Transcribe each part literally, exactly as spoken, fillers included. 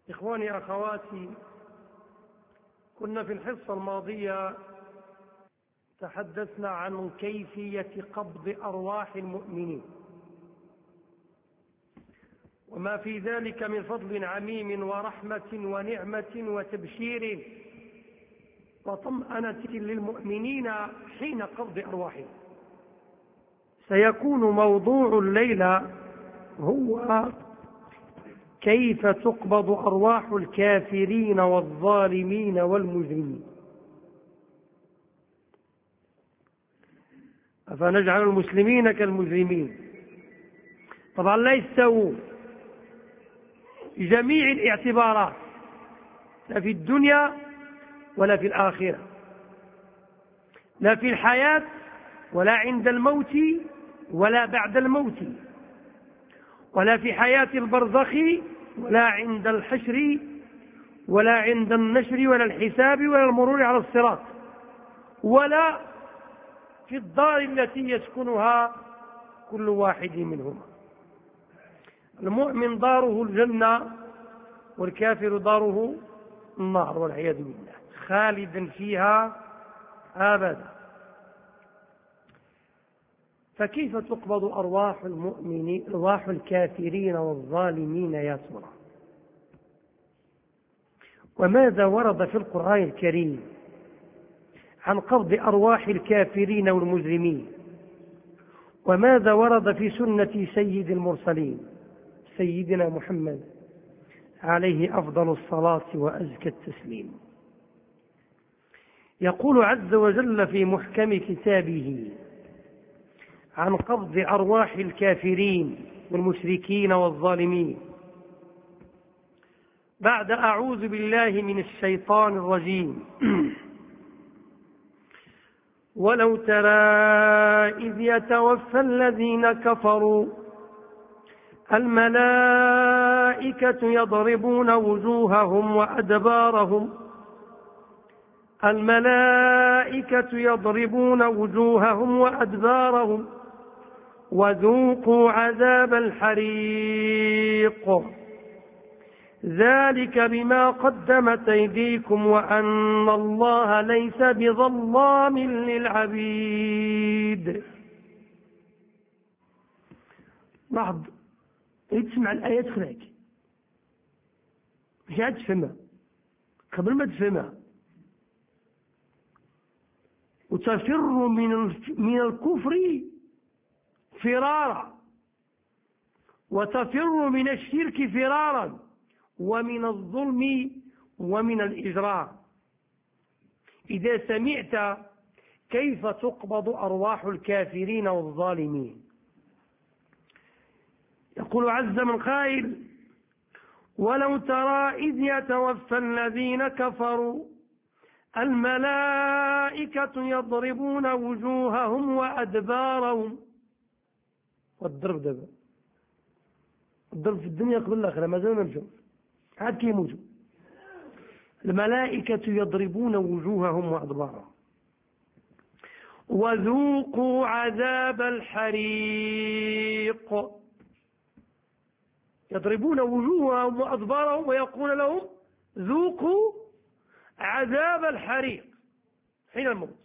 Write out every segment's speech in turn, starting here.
إخواني أخواتي، كنا في الحصة الماضية تحدثنا عن كيفية قبض أرواح المؤمنين وما في ذلك من فضل عميم ورحمة ونعمة وتبشير وطمأنة للمؤمنين حين قبض أرواحهم. سيكون موضوع الليلة هو كيف تقبض أرواح الكافرين والظالمين والمجرمين. أفنجعل المسلمين كالمجرمين؟ طبعا لا يستوون في جميع الاعتبارات، لا في الدنيا ولا في الآخرة، لا في الحياة ولا عند الموت ولا بعد الموت، ولا في حياة البرزخ ولا عند الحشر ولا عند النشر ولا الحساب ولا المرور على الصراط، ولا في الدار التي يسكنها كل واحد منهما. المؤمن داره الجنة والكافر داره النار والعياذ بالله، خالدا فيها أبدا. فكيف تقبض أرواح المؤمنين أرواح الكافرين والظالمين يا ترى؟ وماذا ورد في القرآن الكريم عن قبض أرواح الكافرين والمجرمين؟ وماذا ورد في سنة سيد المرسلين سيدنا محمد عليه أفضل الصلاة وأزكى التسليم؟ يقول عز وجل في محكم كتابه عن قبض أرواح الكافرين والمشركين والظالمين بعد أعوذ بالله من الشيطان الرجيم: ولو ترى إذ يتوفى الذين كفروا الملائكة يضربون وجوههم وأدبارهم الملائكة يضربون وجوههم وأدبارهم وذوقوا عذاب الحريق ذلك بما قدمت أيديكم وأن الله ليس بظلام للعبيد. لاحظ، تسمع الآية تخلعك، مش عاد تفهمها قبل ما تفهمها، وتفر من من الكفر فرارا، وتفر من الشرك فرارا، ومن الظلم ومن الإجرام. إذا سمعت كيف تقبض أرواح الكافرين والظالمين، يقول عز من قائل: ولو ترى إذ يتوفى الذين كفروا الملائكة يضربون وجوههم وأدبارهم. والضرب دابا، الضرب في الدنيا قبل الآخرة مازال ما مشاوش، عاد كيموتوا. الملائكة يضربون وجوههم وأدبارهم وذوقوا عذاب الحريق. يضربون وجوههم وأدبارهم ويقول لهم: ذوقوا عذاب الحريق حين الموت.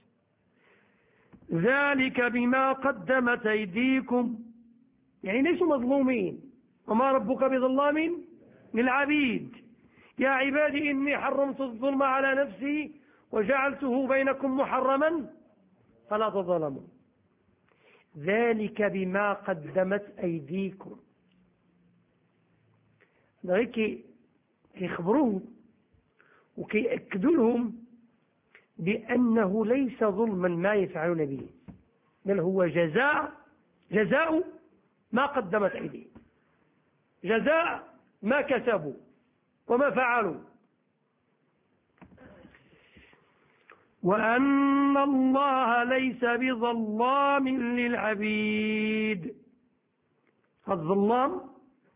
ذلك بما قدمت أيديكم، يعني ليسوا مظلومين، وما ربك بظلام للعبيد. يا عبادي إني حرمت الظلم على نفسي وجعلته بينكم محرما فلا تظلموا. ذلك بما قدمت أيديكم. ذلك يخبروهم وكيأكدوا لهم بأنه ليس ظلما ما يفعلون به، بل هو جزاء جزاء ما قدمت أيديهم، جزاء ما كسبوا وما فعلوا. وأن الله ليس بظلام للعبيد. الظلام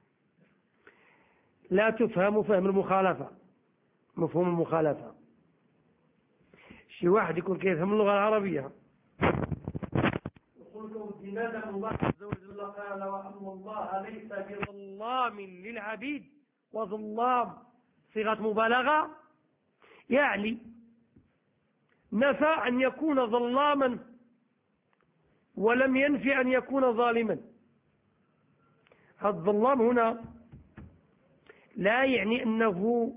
لا تفهم فهم المخالفة، مفهوم المخالفة. شي واحد يكون كيفهم اللغة العربية يقول له: لماذا الله عز وجل قال وأن الله ليس بظلام للعبيد؟ وظلام صيغة مبالغة، يعني نفى أن يكون ظلاما ولم ينفي أن يكون ظالما. الظلام هنا لا يعني أنه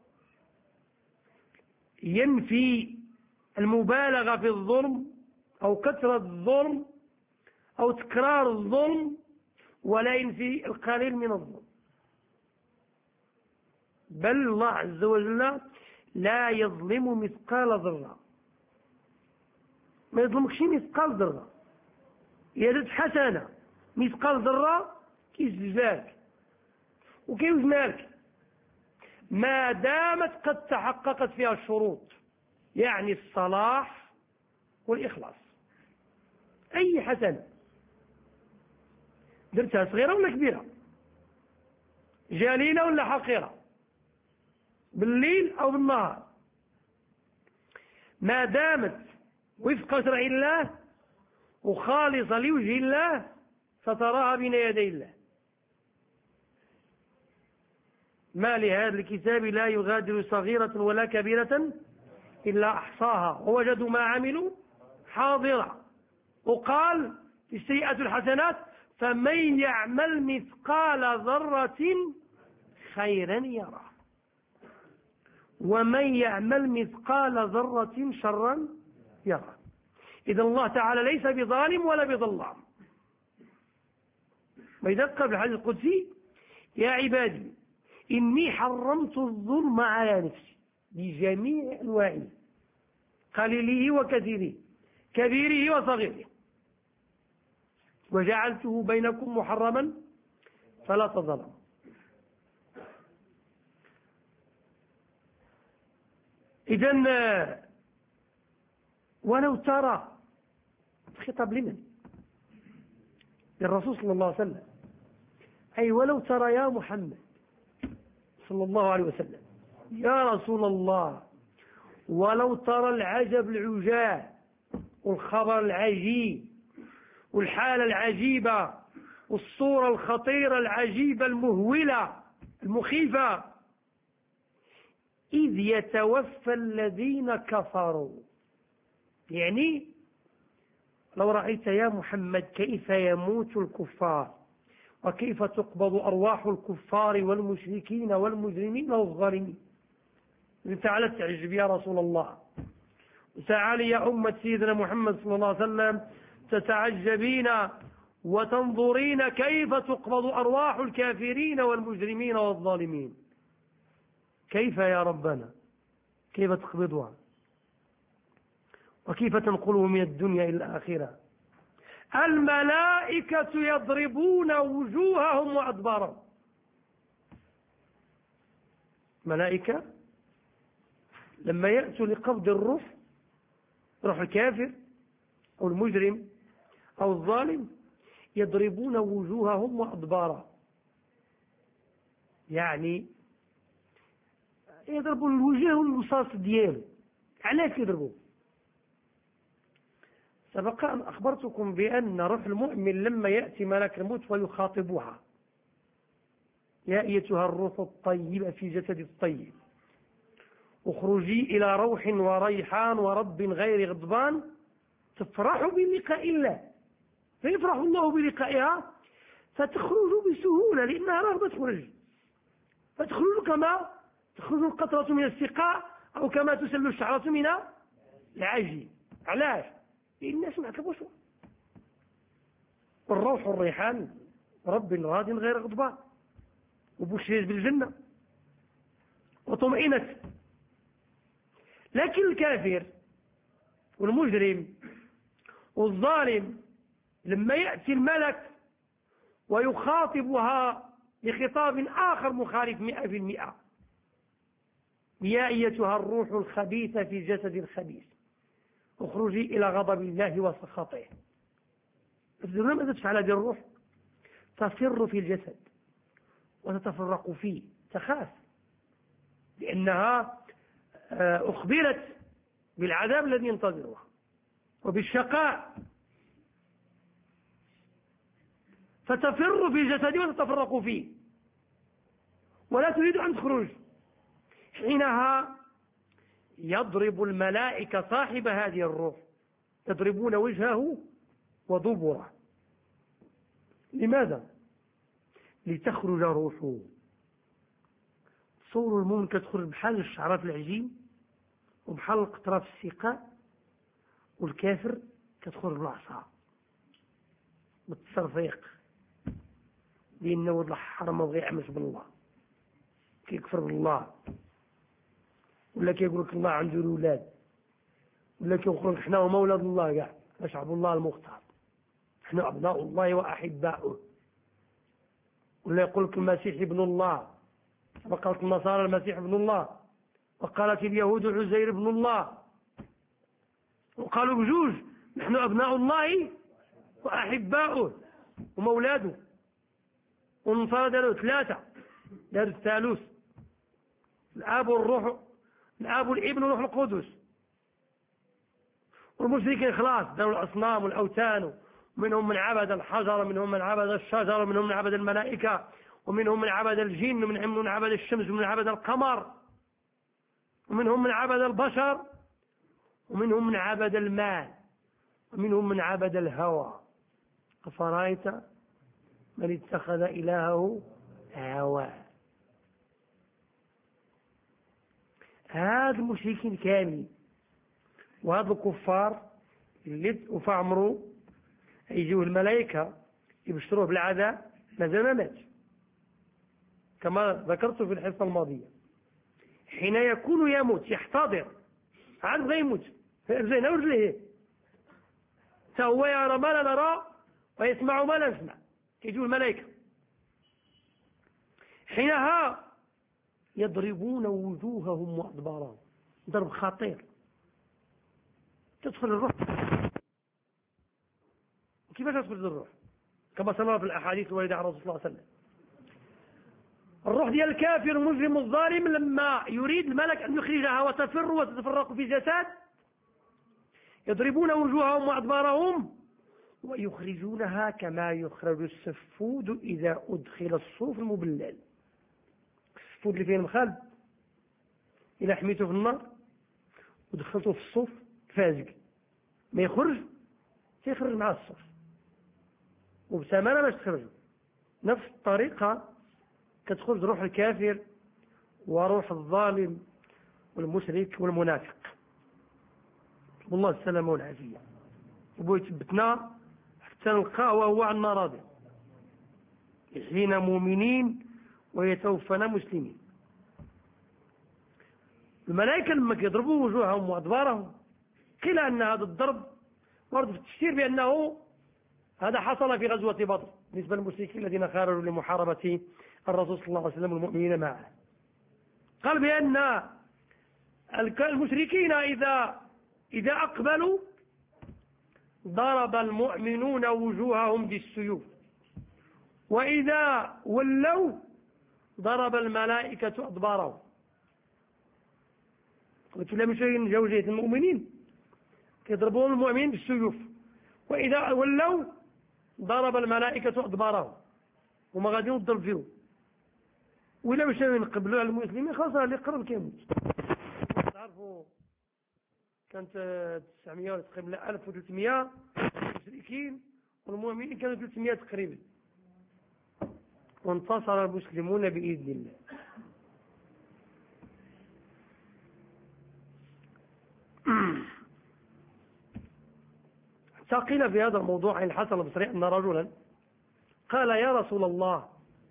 ينفي المبالغة في الظلم أو كثرة الظلم أو تكرار الظلم، ولا ينفي القليل من الظلم، بل الله عز وجل لا يظلم مثقال ذرة، ما يظلمكش مثقال ذرة. إذا حسنة مثقال ذرة كيجزاك وكيوزنالك ما دامت قد تحققت فيها الشروط، يعني الصلاح والإخلاص. أي حسنة درتها صغيرة ولا كبيرة، جليلة ولا حقيرة، بالليل أو بالنهار، ما دامت وفق شرع الله وخالصة لوجه الله ستراها بين يدي الله. ما لهذا الكتاب لا يغادر صغيرة ولا كبيرة إلا أحصاها ووجدوا ما عملوا حاضرا. وقال في السيئات الحسنات فمن يعمل مثقال ذرة خيرا يره ومن يعمل مثقال ذرة شرا يره. إذا الله تعالى ليس بظالم ولا بظلام. وإذا قال في الحديث القدسي يا عبادي إني حرمت الظلم على نفسي بجميع أنواعه قليله وكثيره كبيره وصغيره وجعلته بينكم محرما فلا تظلموا. إذن ولو ترى، خطاب لمن؟ للرسول صلى الله عليه وسلم، أي ولو ترى يا محمد صلى الله عليه وسلم يا رسول الله، ولو ترى العجب العجاب والخبر العجيب والحالة العجيبة والصورة الخطيرة العجيبة المهولة المخيفة إذ يتوفى الذين كفروا. يعني لو رأيت يا محمد كيف يموت الكفار وكيف تقبض أرواح الكفار والمشركين والمجرمين والظالمين، تعالى تعجب يا رسول الله، تعالى يا أمة سيدنا محمد صلى الله عليه وسلم تتعجبين وتنظرين كيف تقبض أرواح الكافرين والمجرمين والظالمين. كيف يا ربنا كيف تقبضها وكيف تنقله من الدنيا إلى الآخرة؟ الملائكة يضربون وجوههم وأدبارهم. ملائكة لما يأتوا لقبض الروح، روح الكافر أو المجرم أو الظالم، يضربون وجوههم وأدبارهم، يعني يضربوا الوجه والمصاص دياله. علاش يضربوا؟ سبق أن أخبرتكم بأن روح المؤمن لما يأتي ملك الموت ويخاطبها يا أيتها الروح الطيبة في جسد الطيب اخرجي إلى روح وريحان ورب غير غضبان تفرح بلقاء الله، فيفرح الله بلقائها فتخرج بسهولة لأنها رغبة تخرج، فتخرج كما تخرج القطرة من السقاء أو كما تسل الشعرة من العجين. علاش؟ لأن الناس ما عتلبوش. والروح والريحان رب راض غير غضبان وبشير بالجنة وطمئنت. لكن الكافر والمجرم والظالم لما يأتي الملك ويخاطبها بخطاب آخر مخالف مئة في المئة، يا أيتها الروح الخبيثة في جسد الخبيث اخرجي إلى غضب الله وسخطه. ماذا تفعل هذه الروح؟ تفر في الجسد وتتفرق فيه، تخاف لأنها أخبرت بالعذاب الذي ينتظرها وبالشقاء، فتفر في جسده وتتفرق فيه ولا تريد أن تخرج. حينها يضرب الملائكة صاحب هذه الروح، يضربون وجهه ودبره. لماذا؟ لتخرج روحه. تصور المؤمن كتخرج بحال الشعرة في العجين وبحال القطرة في السقاء، والكافر كتخرج بالعصا بالتصرفيق، لأنه ولد الحرام ما بغى يعملش بالله، كيكفر بالله، ولا كيقول لك الله عنده الأولاد، ولا كيقول لك حنا هما ولاد الله كاع، شعب الله المختار، حنا أبناء الله وأحباؤه، ولا يقول لك المسيح ابن الله، وقالت النصارى المسيح ابن الله، وقالت اليهود عزير ابن الله، وقالوا بجوج نحن أبناء الله وأحباؤه ومولاده. والنصارى داروا ثلاثة، داروا الثالوث، الآب والروح، الآب والابن والروح القدس. والمشركين خلاص داروا الأصنام والأوثان، ومنهم من عبد الحجر، ومنهم من عبد الشجر، ومنهم من عبد الملائكة، ومنهم من عبد الجن، ومنهم من عبد الشمس، ومن عبد القمر، ومنهم من عبد البشر، ومنهم من عبد المال، ومنهم من عبد الهوى. أفرأيت من اتخذ إلهه هواه. هذا المشركين كامل، وهذا الكفار اللي وفعمروا يجيوه الملائكة يبشروه بالعذاب مازال ما مات، كما ذكرت في الحصة الماضية. حين يكون يموت يحتضر، عاد بغى يموت رجلينا ورجليه، فهو يرى ما لا نرى ويسمع ما لا نسمع، كيجيوه الملائكة. حينها يضربون وجوههم وأدبارهم، ضرب خطير، تدخل الروح. كيف تدخل الروح؟ كما سنرى في الأحاديث الواردة عن رسول الله صلى الله عليه وسلم. الروح ديال الكافر المجرم الظالم لما يريد الملك أن يخرجها وتفر وتتفرق في جسد، يضربون وجوههم وأدبارهم ويخرجونها كما يخرج السفود إذا أدخل الصوف المبلل. السفود اللي فيه المخالب إذا حميته في النار ودخلته في الصوف فازق ما يخرج، يخرج مع الصوف وبسامانة باش تخرجه. نفس الطريقة كتخرج روح الكافر وروح الظالم والمشرك والمنافق، والله السلامة والعافية. وبو يثبتنا حتى نلقاه وهو عنا راضي، يحيينا مؤمنين ويتوفنا مسلمين. الملائكة لما يضربوا وجوههم وأدبارهم، قيل أن هذا الضرب ورد في التفسير بأنه هذا حصل في غزوة بدر بالنسبة للمشركين الذين خرجوا لمحاربة الرسول صلى الله عليه وسلم والمؤمنين معه. قال بأن المشركين إذا إذا أقبلوا ضرب المؤمنون وجوههم بالسيوف، وإذا ولوا ضرب الملائكة أدبارهم. قلت لهم شيء جوجية المؤمنين يضربون المؤمنين بالسيوف، وإذا ولوا ضرب الملائكة أدبارهم، وما غادي نضرب فيهم. وإلا مشاو ينقبلوا على المسلمين خلاص اللي قرب كيموت. تعرفوا كانت تسعمائة تقريبا ألف وثلاثمائة مشركين، والمؤمنين كانوا ثلاثمائة تقريبا، وانتصر المسلمون بإذن الله. قيل في هذا الموضوع عن الحسن البصري أن رجلا قال يا رسول الله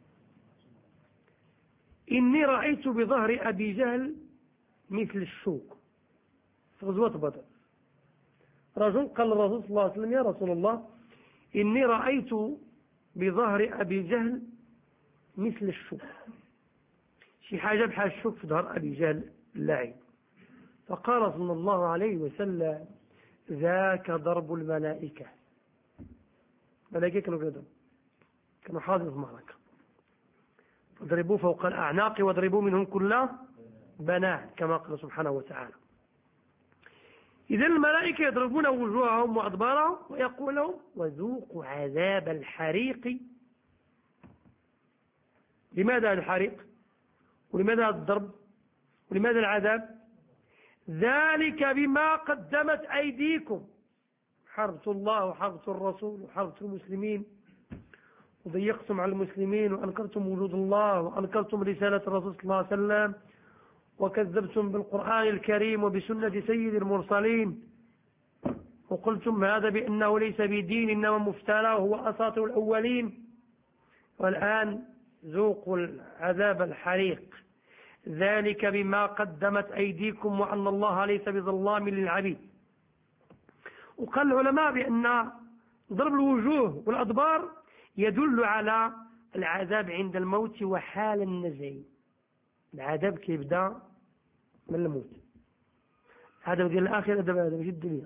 إني رأيت بظهر أبي جهل مثل الشوك في غزوة بدر. رجل قال للرسول صلى الله عليه وسلم يا رسول الله إني رأيت بظهر أبي جهل مثل الشوك، شي حاجة بحال الشوك في ظهر أبي جهل اللاعب. فقال صلى الله عليه وسلم ذاك ضرب الملائكة. الملائكة كانوا بيضربوا، كانوا حاضرين في المعركة، اضربوا فوق الأعناق واضربوا منهم كل بنان كما قال سبحانه وتعالى. إذا الملائكة يضربون وجوههم وأدبارهم ويقول لهم وذوقوا عذاب الحريق. لماذا الحريق؟ ولماذا الضرب؟ ولماذا العذاب؟ ذلك بما قدمت أيديكم، حربت الله وحربت الرسول وحربت المسلمين وضيقتم على المسلمين وأنكرتم وجود الله وأنكرتم رسالة الرسول صلى الله عليه وسلم وكذبتم بالقرآن الكريم وبسنة سيد المرسلين وقلتم هذا بأنه ليس بدين إنما مفترى وهو أساطير الأولين، والآن ذوقوا العذاب الحريق. ذلك بما قدمت أيديكم وأن الله ليس بظلام للعبيد. وقال العلماء بأن ضرب الوجوه والأدبار يدل على العذاب عند الموت وحال النزع. العذاب كيبدا من الموت، هذا ديال الآخرة، هذا هذا ماشي الدنيا.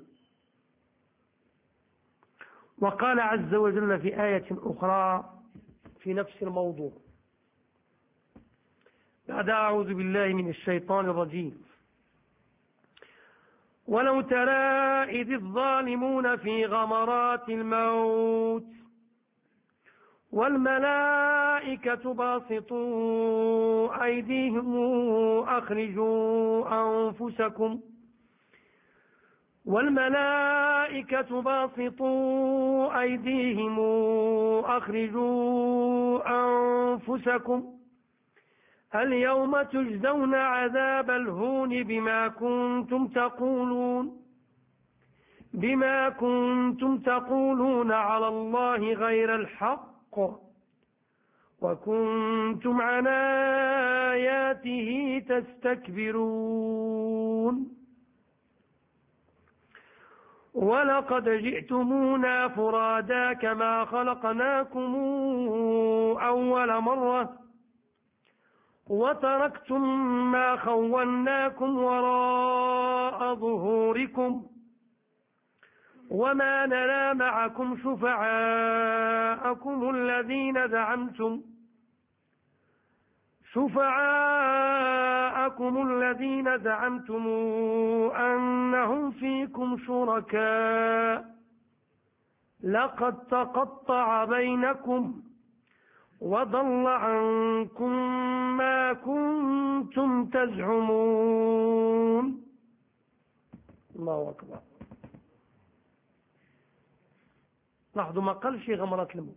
وقال عز وجل في آية أخرى في نفس الموضوع بعد أعوذ بالله من الشيطان الرجيم: ولو ترى إذ الظالمون في غمرات الموت والملائكة باسطوا أيديهم أخرجوا أنفسكم والملائكة باسطوا أيديهم أخرجوا أنفسكم اليوم تجزون عذاب الهون بما كنتم تقولون بما كنتم تقولون على الله غير الحق وكنتم عن آياته تستكبرون ولقد جئتمونا فرادا كما خلقناكم أول مرة وتركتم ما خولناكم وراء ظهوركم وما نرى معكم شفعاءكم الذين زعمتم شفعاءكم الذين زعمتم أنهم فيكم شركاء لقد تقطع بينكم وضل عنكم ما كنتم تزعمون. الله أكبر. لاحظوا ما قالش غمرات الموت،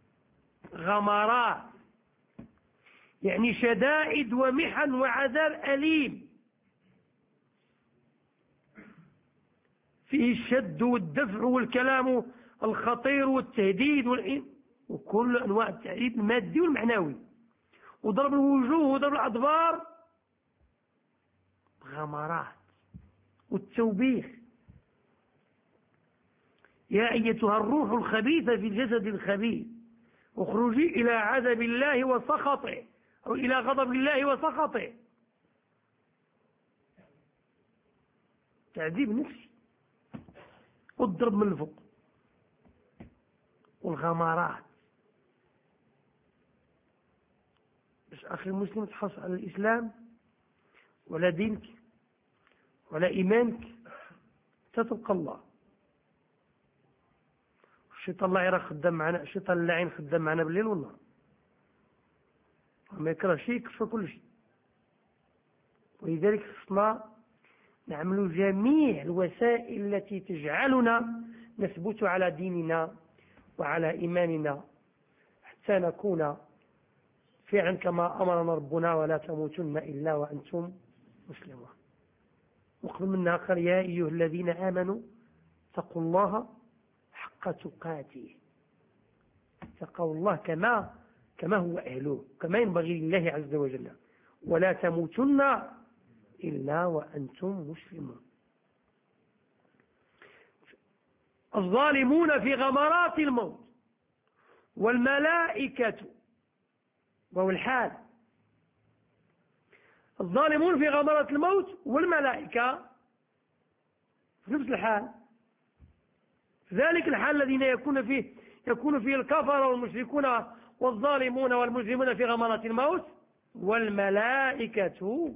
غمرات يعني شدائد ومحن وعذاب أليم فيه الشد والدفع والكلام الخطير والتهديد والعين وكل أنواع التعذيب المادي والمعنوي وضرب الوجوه وضرب الأدبار، غمرات والتوبيخ: يا أيتها الروح الخبيثة في الجسد الخبيث اخرجي إلى عذاب الله وسخطه أو إلى غضب الله وسخطه. تعذيب نفسي والضرب من الفوق والغمرات. باش أخي المسلم تحصل على الإسلام ولا دينك ولا إيمانك تتبقى الله. الشيطان الله يرى خدام معنا، الشيطان اللعين خدام معنا بالليل والنهار، ما يكره شيء يكفر كل شيء. ولذلك خصنا نعمل جميع الوسائل التي تجعلنا نثبت على ديننا وعلى إيماننا حتى نكون فعلا كما أمرنا ربنا: ولا تموتن إلا وأنتم مسلمون. وقبل منها قال: يا أيها الذين آمنوا اتقوا الله حق تقاته، اتقوا الله كما كما هو أهله، كما ينبغي لله عز وجل. ولا تموتن إلا وأنتم مسلمون. الظالمون في غمرات الموت والملائكة، وهو الحال، الظالمون في غمرات الموت والملائكة في نفس الحال، في ذلك الحال الذين يكون فيه يكون فيه الكفر والمشركون والظالمون والمجرمون في غمرات الموت، والملائكة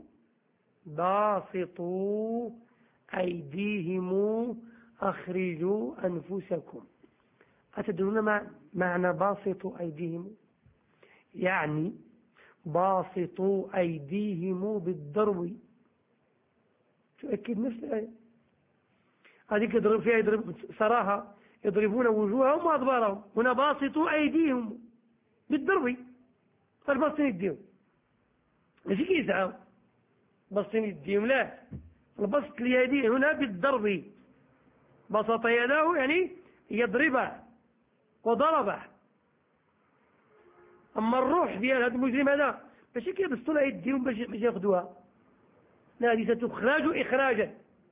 باسطوا أيديهم أخرجوا أنفسكم. أتدرون ما معنى باسطوا أيديهم؟ يعني باسطوا أيديهم بالضرب تؤكد نفس الآية. هذيك يضرب فيها يضرب سراها يضربون وجوههم وأدبارهم. هنا باسطوا أيديهم بالضرب. قال باسطين يديهم ماشي كيسعوا باسطين يديهم، لا، البسط اليدين هنا بالضرب. بسط يداه يعني يضربه وضربه. أما الروح ديال هذا المجرم هذا ماشي كيبسطوا لها يديهم باش ياخذوها، لا، هذه ستخرج إخراجا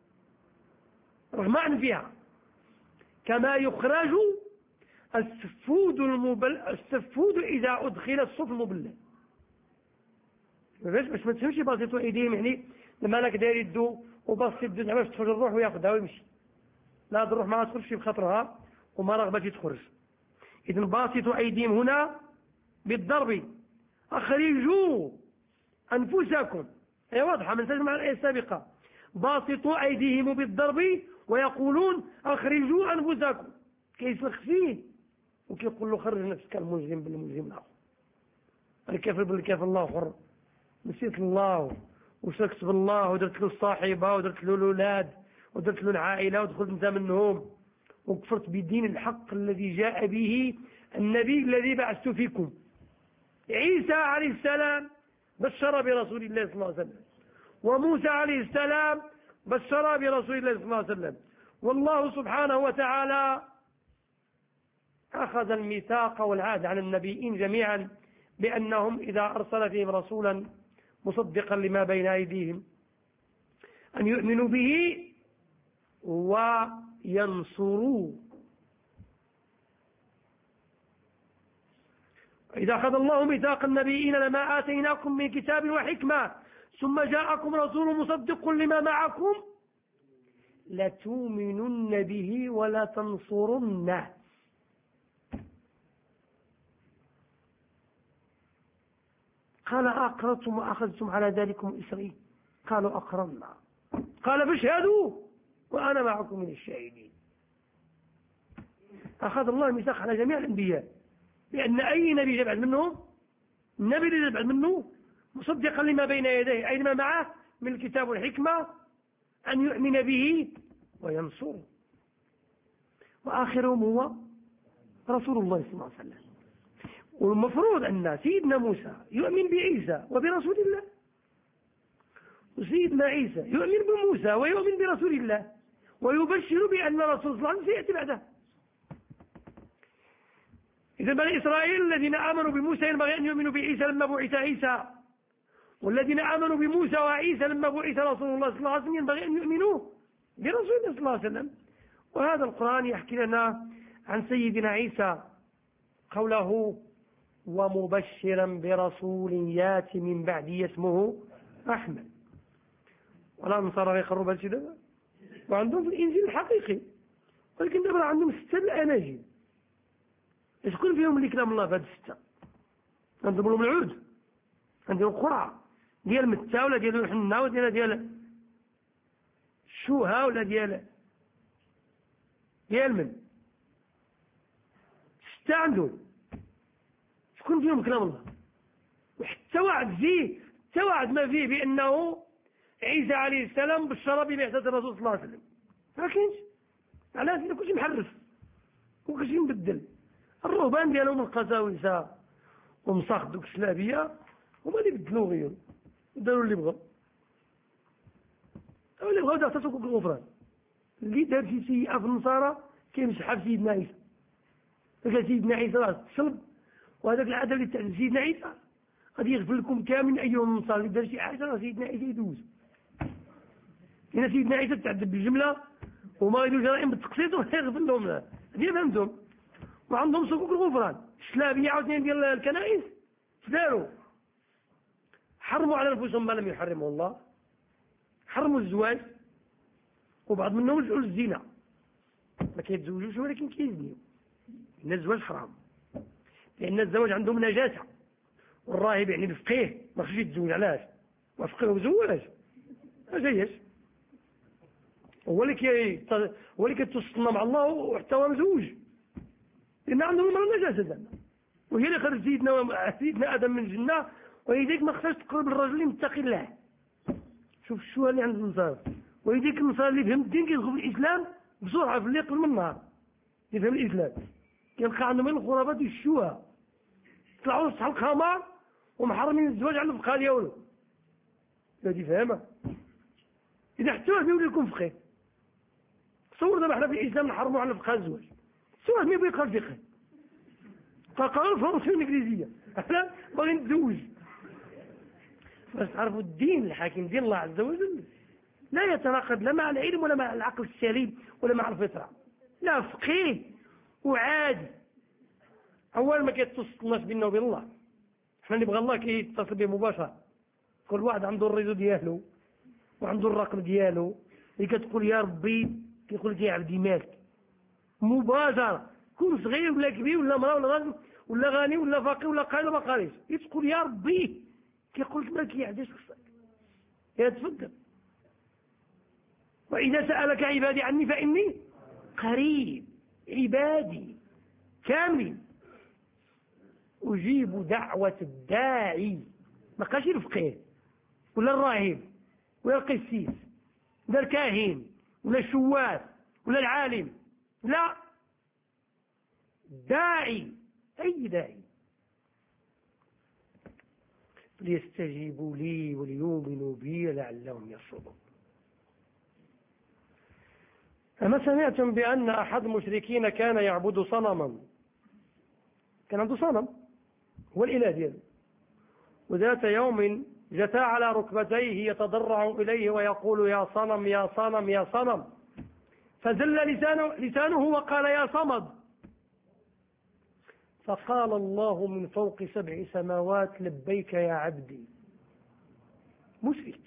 رغم فيها، كما يخرج السفود المبل... السفود إذا أدخل الصف المبلل. باش باش ما تفهمش باسطوا أيديهم يعني لما لك داير يدو وباسط يدو زعما باش تخرج الروح وياخذها ويمشي، لا، الروح ما تخرجش بخاطرها وما رغبتش تخرج. إذن باسطوا أيديهم هنا بالضرب. أخرجوا أنفسكم، هي واضحة من تجمع الآية السابقة. باسطوا أيديهم بالضرب ويقولون أخرجوا أنفسكم، كيسلخ فيه وكيقول له خرج نفسك المجرم بالمجرم الآخر، الكافر بالكافر الله حر، نسيت الله وشركت بالله ودرت له الصاحبة ودرت له الأولاد ودرت له العائلة ودخلت انت منهم وكفرت بدين الحق الذي جاء به النبي الذي بعثت فيكم. عيسى عليه السلام بشر برسول الله صلى الله عليه وسلم، وموسى عليه السلام بشر برسول الله صلى الله عليه وسلم. والله سبحانه وتعالى أخذ الميثاق والعهد على النبيين جميعا بأنهم إذا أرسل فيهم رسولا مصدقا لما بين أيديهم أن يؤمنوا به وينصروا. إذا أخذ الله ميثاق النبيين لما آتيناكم من كتاب وحكمة ثم جاءكم رسول مصدق لما معكم لتؤمنن به ولا تنصرنه. قال أقررتم وأخذتم على ذلكم إسري؟ قالوا أقررنا. قال فاشهدوا وأنا معكم من الشاهدين. أخذ الله الميثاق على جميع الأنبياء لأن أي نبي يبعث منهم، النبي اللي يبعث منه مصدقا لما بين يديه أي ما معه من الكتاب والحكمة أن يؤمن به وينصره. وآخرهم هو رسول الله صلى الله عليه وسلم. والمفروض أن سيدنا موسى يؤمن بعيسى وبرسول الله، وسيدنا عيسى يؤمن بموسى ويؤمن برسول الله ويبشر بأن رسول الله سيأتي بعده. إذا بني إسرائيل الذين آمنوا بموسى ينبغي أن يؤمنوا بعيسى لما بعث عيسى، والذين آمنوا بموسى وعيسى لما بعث رسول الله صلى الله عليه وسلم ينبغي أن يؤمنوا برسول الله صلى الله عليه وسلم. وهذا القرآن يحكي لنا عن سيدنا عيسى قوله ومبشرا برسول ياتي من بعدي اسمه أحمد. ولا نصارى يقروا بهذا الشيء، وعندهم في الإنجيل الحقيقي، ولكن دابا عندهم ستة الأناجيل. شكون فيهم اللي كلام الله في هذه الستة؟ نضرب لهم العود، عندهم قرعة ديال متى ولا ديال الحنة ولا ديال شوها ولا ديال ديال من ستة عندهم. شكون فيهم كلام الله؟ وحتى وعد فيه، حتى وعد ما فيه بأنه عيسى عليه السلام بشر ببعثة الرسول صلى الله عليه وسلم ما كاينش. علاش؟ لأن كلشي محرف وكلشي مبدل. الرهبان ديالهم القساوسة ومساخ دوك السلابية هما اللي بدلوا غيروا داروا اللي بغاو، أو اللي بغاو داخل سوق الغفران. اللي دار شي سيئة في النصارى كيمسحها في سيدنا عيسى، قال سيدنا عيسى راه تصلب، وهذاك العدد اللي تاع سيدنا عيسى غادي يغفر لكم كامل أيها النصارى اللي دار شي حاجة راه سيدنا عيسى يدوز. هنا سيدنا عيسى تعذب بالجملة وما يديروا جرائم بالتقسيط ويغفر لهم. هذه فهمتهم. وعندهم صكوك الغفران. السلابية عاوتاني ديال الكنائس داروا حرموا على انفسهم ما لم يحرمه الله، حرموا الزواج، وبعض منهم لجؤوا الزنا، ما كيتزوجوش ولكن كيزنيوا، لأن الزواج حرام، لأن الزواج عندهم نجاسة. والراهب يعني الفقيه ما خصوش يتزوج. علاش؟ ما فقيه وزواج ما جايش، هو اللي كي هو اللي كيتصنع مع الله وحتى هو مزوج، لأن عندهم المرأة نجاسة زعما، وهي اللي خرج سيدنا سيدنا آدم من الجنة، ولذلك ما خصهاش تقرب الرجل اللي متقي الله. شوف الشوهة اللي عند النصارى، ويديك النصارى اللي فهم الدين كيدخل في الإسلام بسرعة في اللي يقل من النهار يفهم الإسلام، كيلقى عندهم من الخرافات والشوهة، طلعوا صح الخمار ومحرمين الزواج على الفقهاء ديالو. هذه فاهمة؟ إذا حتى واحد يولي لكم فقيه، تصور دابا حنا في الإسلام نحرموا على الفقهاء الزواج، تصور واحد ما يبغي يقرا الفقه قرا الفرنسية والإنجليزية، أنا باغي نتزوج. باش تعرفوا الدين الحاكم دين الله عز وجل لا يتناقض لا مع العلم ولا مع العقل السليم ولا مع الفطرة، لا فقيه وعادي. أول ما كيتصل الناس بيننا وبين الله، احنا نبغى الله كيتصل به مباشرة، كل واحد عنده الريزو ديالو وعنده الرقم ديالو، اللي كتقول يا ربي كيقول لك يا عبدي مالك مباشرة، كون صغير ولا كبير ولا مرأة ولا راجل ولا غني ولا فقير ولا قاري ولا ما قاريش، تقول يا ربي كيقول لك مالك يا عبدي اش خصك يا تفضل. وإذا سألك عبادي عني فإني قريب، عبادي كامل أجيب دعوة الداعي، ما قالش الفقيه ولا الراهب ولا القسيس ولا الكاهن ولا الشواذ ولا العالم، لا، داعي، أي داعي. ليستجيبوا لي وليؤمنوا بي لعلهم يرشدون. أما سمعتم بأن أحد المشركين كان يعبد صنما، كان عنده صنم هو الإله دياله، وذات يوم جثى على ركبتيه يتضرع إليه ويقول يا صنم يا صنم يا صنم، فزل لسانه, لسانه وقال يا صمد، فقال الله من فوق سبع سماوات لبيك يا عبدي. مشرك.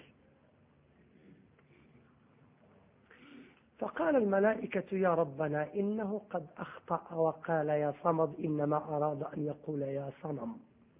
فقال الملائكة يا ربنا إنه قد أخطأ وقال يا صمد إنما أراد أن يقول يا صنم.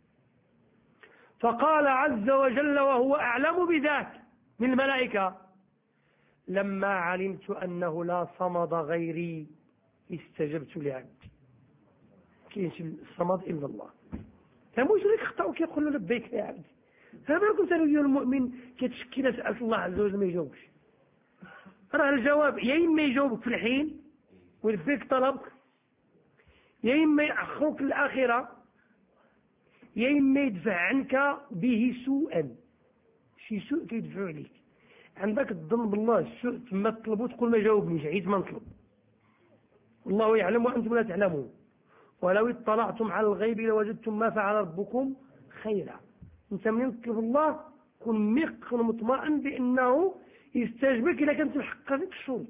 فقال عز وجل وهو أعلم بذاك من الملائكة لما علمت أنه لا صمد غيري استجبت لعبدي. كاينش الصمد إلا الله. فمشرك خطأ وكيقول له لبيك يا عبدي. فما كنت أنا ديال المؤمن كتشكي سألت الله عز وجل ما يجاوبش، راه الجواب يا إما يجاوبك في الحين ويلبيك طلبك، يا إما يأخرك للآخرة، يا إما يدفع عنك به سوءا، شي سوء كيدفع عليك. عندك الظن بالله السوء ثم تطلبه تقول ما جاوبنيش عيد ما نطلب، والله يعلم وأنتم لا تعلمون، ولو اطلعتم على الغيب لوجدتم ما فعل ربكم خيرا. انت من تطلب الله كن ميقن مطمئن بأنه يستجبك إذا كانت محققة فيك الشروط،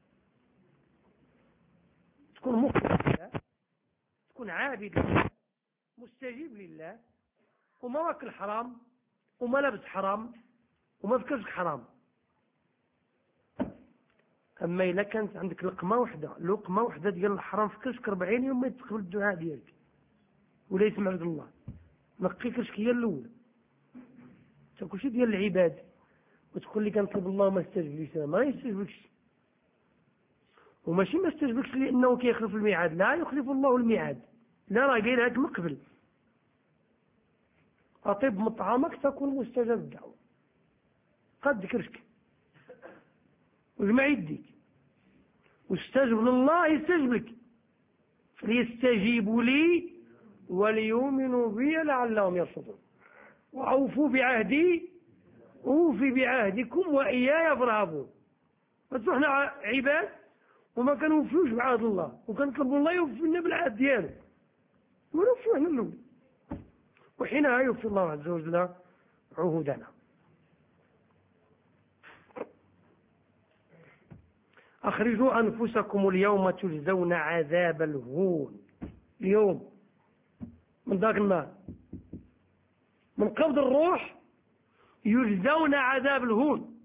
تكون مخلص لله، تكون عابد لله، مستجيب لله، وما واكل حرام وما لابس حرام وما فكرش حرام. أما إذا كانت عندك لقمة واحدة لقمة واحدة ديال الحرام في كرشك أربعين يوم ما يتقبل الدعاء ديالك ولا يسمع عبد الله، نقي كرشك هي الأولى، تاكل شي ديال العباد وتقول لي كنطلب الله وما استجبليش، ما يستجبلكش. وماشي ما استجبلكش لأنه كيخلف الميعاد، لا يخلف الله الميعاد، لا راه قايل لك مقبل. أطيب مطعمك تكون مستجاب الدعوة، قد كرشك وجمع يديك واستجب لله يستجب لك. فليستجيبوا لي وليؤمنوا بي لعلهم يرشدون وأوفوا بعهدي أوفي بعهدكم وإياي فارهبون. فتروحنا عباد وما كانوفيوش بعهد الله وكنطلبوا الله يوفي لنا بالعهد ديالو ونوفيو حنا الأول، وحينها يوفي الله عز وجل عهودنا. أخرجوا أنفسكم اليوم تجزون عذاب الهون. اليوم من ذاك النهار من قبض الروح يجزون عذاب الهون،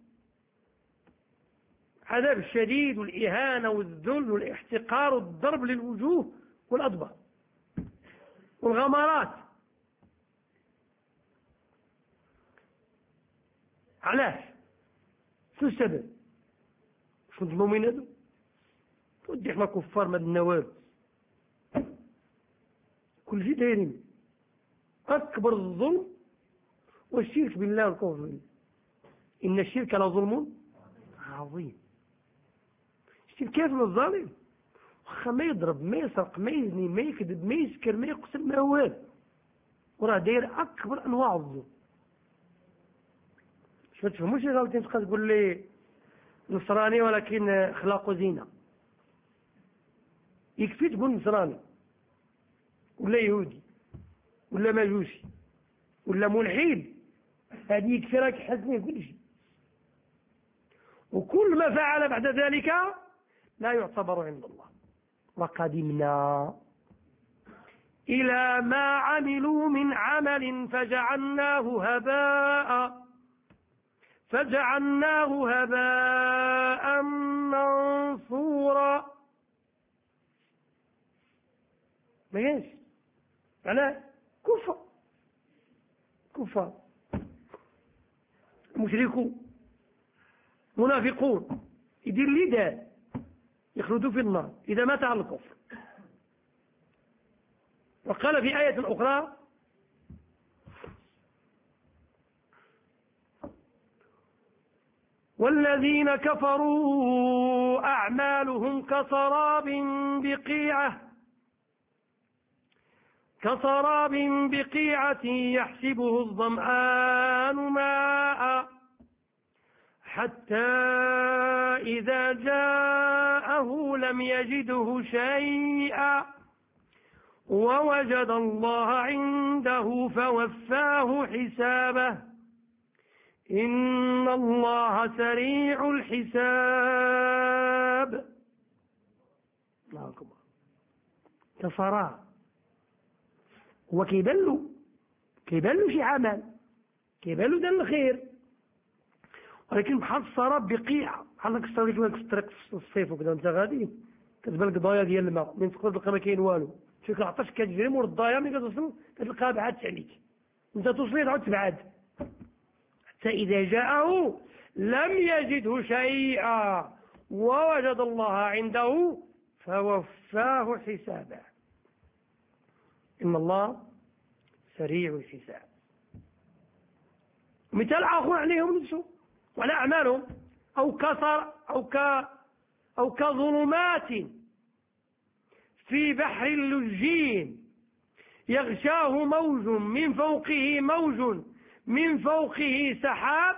عذاب الشديد والإهانة والذل والاحتقار والضرب للوجوه والأضبار والغمرات. علاش؟ شو السبب؟ شو المؤمنين هذو؟ ودي احنا كفار ما درنا والو، كل شيء دايرين. أكبر الظلم والشرك بالله والكفر بالله، إن الشرك لظلم عظيم. شتي الكافر الظالم واخا ما يضرب ما يسرق ما يزني ما يكذب ما يسكر ما يقتل ما والو، وراه داير اكبر انواع الظلم. باش ما تفهموش غلطين تبقى تقول لي نصراني ولكن اخلاقه زينه. يكفي تقول نصراني ولا يهودي ولا مجوسي ولا ملحد، هذه يكفي راك حزني كل شيء. وكل ما فعل بعد ذلك لا يعتبر عند الله. وقدمنا إلى ما عملوا من عمل فجعلناه هباء فجعلناه هباء منثورا. ما كاينش علاه كفر كفار مشركون منافقون يدير لي دار يخلدوا في النار إذا مات على الكفر. وقال في آية أخرى والذين كفروا أعمالهم كسراب بقيعة كسراب بقيعة يحسبه الظمآن ماء حتى إذا جاءه لم يجده شيئا ووجد الله عنده فوفاه حسابه إن الله سريع الحساب. الله أكبر. كسراب هو كيبلو كيبلو شي عمل كيبلو دار الخير، ولكن بحال السراب بقيعة بحال داك السراب اللي كيسترك في الصيف وكذا وانت غادي كتبان لك ضايا ديال الماء من تقدر تلقى ما كاين والو، فيك العطش كتجري مور الضايا ملي كتوصل كتلقاها بعادت عليك انت توصلي تعاود تبعد حتى إذا جاءه لم يجده شيئا ووجد الله عنده فوفاه حسابه إن الله سريع الحساب. مثال آخر عليهم نفسه وعلى أعمالهم أو كسر أو ك أو كظلمات في بحر اللجين يغشاه موج من فوقه موج من فوقه سحاب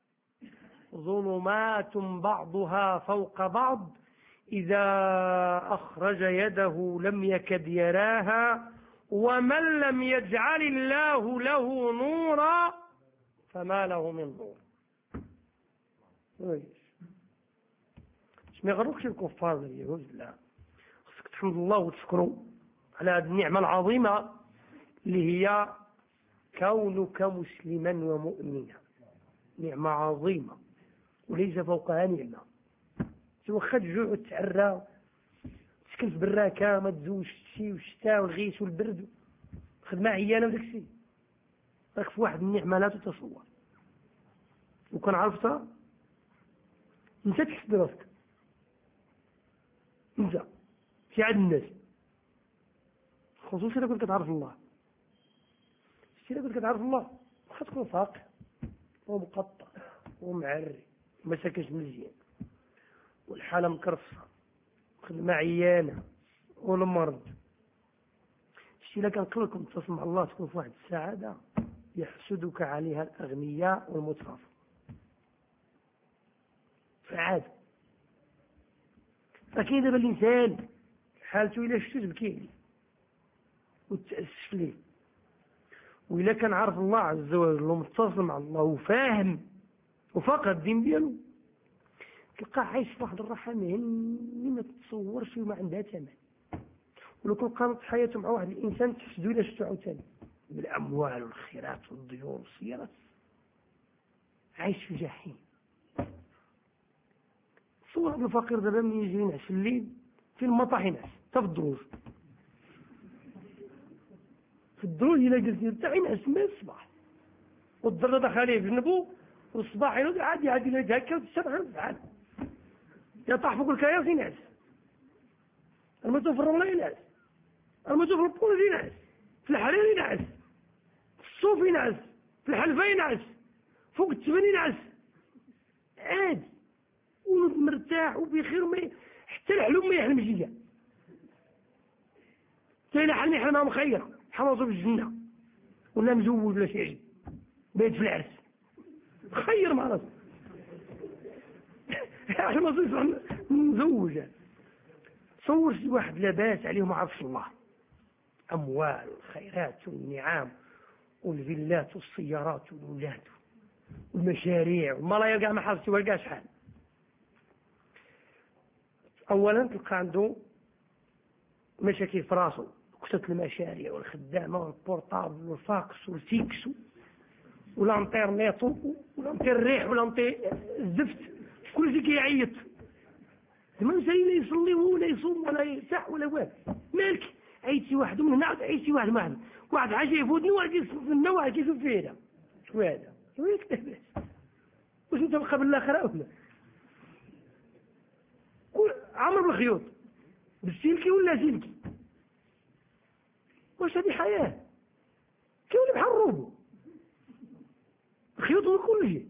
ظلمات بعضها فوق بعض إذا أخرج يده لم يكد يراها ومن لم يجعل الله له نورا فما له من نور. ما يغرقش الكفار اليهود، لا خصك تحمد الله وتشكره على هذه النعمة العظيمة اللي هي كونك مسلما ومؤمنا. نعمة عظيمة وليس فوقها نعمة. واخا تجوع وتعرى تسكن في براكة ما تزوجش شي والشتاء والغيث والبرد خدمة عيانة وداك الشيء، راك في واحد النعمة لا تتصور. وكان عرفتها انت تحس براسك انت في عاد الناس، خصوصا اذا كنت كتعرف الله. شتي اذا كنت كتعرف الله واخا تكون فاقع ومقطع ومعري وما ساكنش مزيان والحالة مكرفة خدمة عيانة والمرض، شتي الا كان قلبكم تتصل مع الله تكون في واحد السعادة يحسدك عليها الأغنياء والمترفين. فعاد فكاين دابا الإنسان حالته إلا شتو تبكي وتأسف ليه، وإلا كان عارف الله عز وجل ومتصل مع الله وفاهم وفقد الدين ديالو تلقاه عايش في واحد الراحة اللي ما تتصورش وما عندها ثمن. ولو كان قامت حياته مع واحد الإنسان تحسدو إلا شتو عاوتاني بالأموال والخيرات والديون والسيارات عايش في جحيم. صور هذا الفقير دابا ملي يجي ينعس الليل في المطاح ينعس حتى في الدروج في الدروج إلا جلس يرتاح ينعس من الصباح والضرة داخل عليه في جنبو والصباح ينوض عادي عادي لا يتهكى والسبع يفعل يطاح فوق الكياس ينعس، المتو في الرملة ينعس، المتو في البولج ينعس، في الحرير ينعس، في الصوف ينعس، في الحلفة ينعس، فوق التبن ينعس عادي. مرتاح وبخير وما حتى الحلم ما يحلم جيا كاين حلم يحلمها مخيره حرصوا بالجنه ولا مزوج ولا شي عجب بيت في العرس خير مع راسك احنا ما صير مزوجه. تصور شي واحد لاباس عليه ما عرفش الله، اموال والخيرات والنعام والفيلات والسيارات والولاد والمشاريع والملايير كاع ما حافظتي ولا شحال. اولا تلقى عنده مشاكل في راسه، كثرة المشاريع والخدامه والبورطابل والفاكس والفيكس والانترنت والانتر الريح والانتر الزفت كل شيء كيعيط. ما مسالي لا يصلي ولا يصوم ولا يرتاح ولا والو. مالك عيطتي واحد من هنا عيطتي واحد من هنا، واحد حاجه يفوتني واحد يصفنا واحد كيشوف فينا شو هذا وياك تهبس. واش انت بقى بالاخره ولا عمر بالخيوط بالسلكي ولا سلكي؟ واش هذه حياه؟ كيولي بحال الروبو خيوط وكل شيء.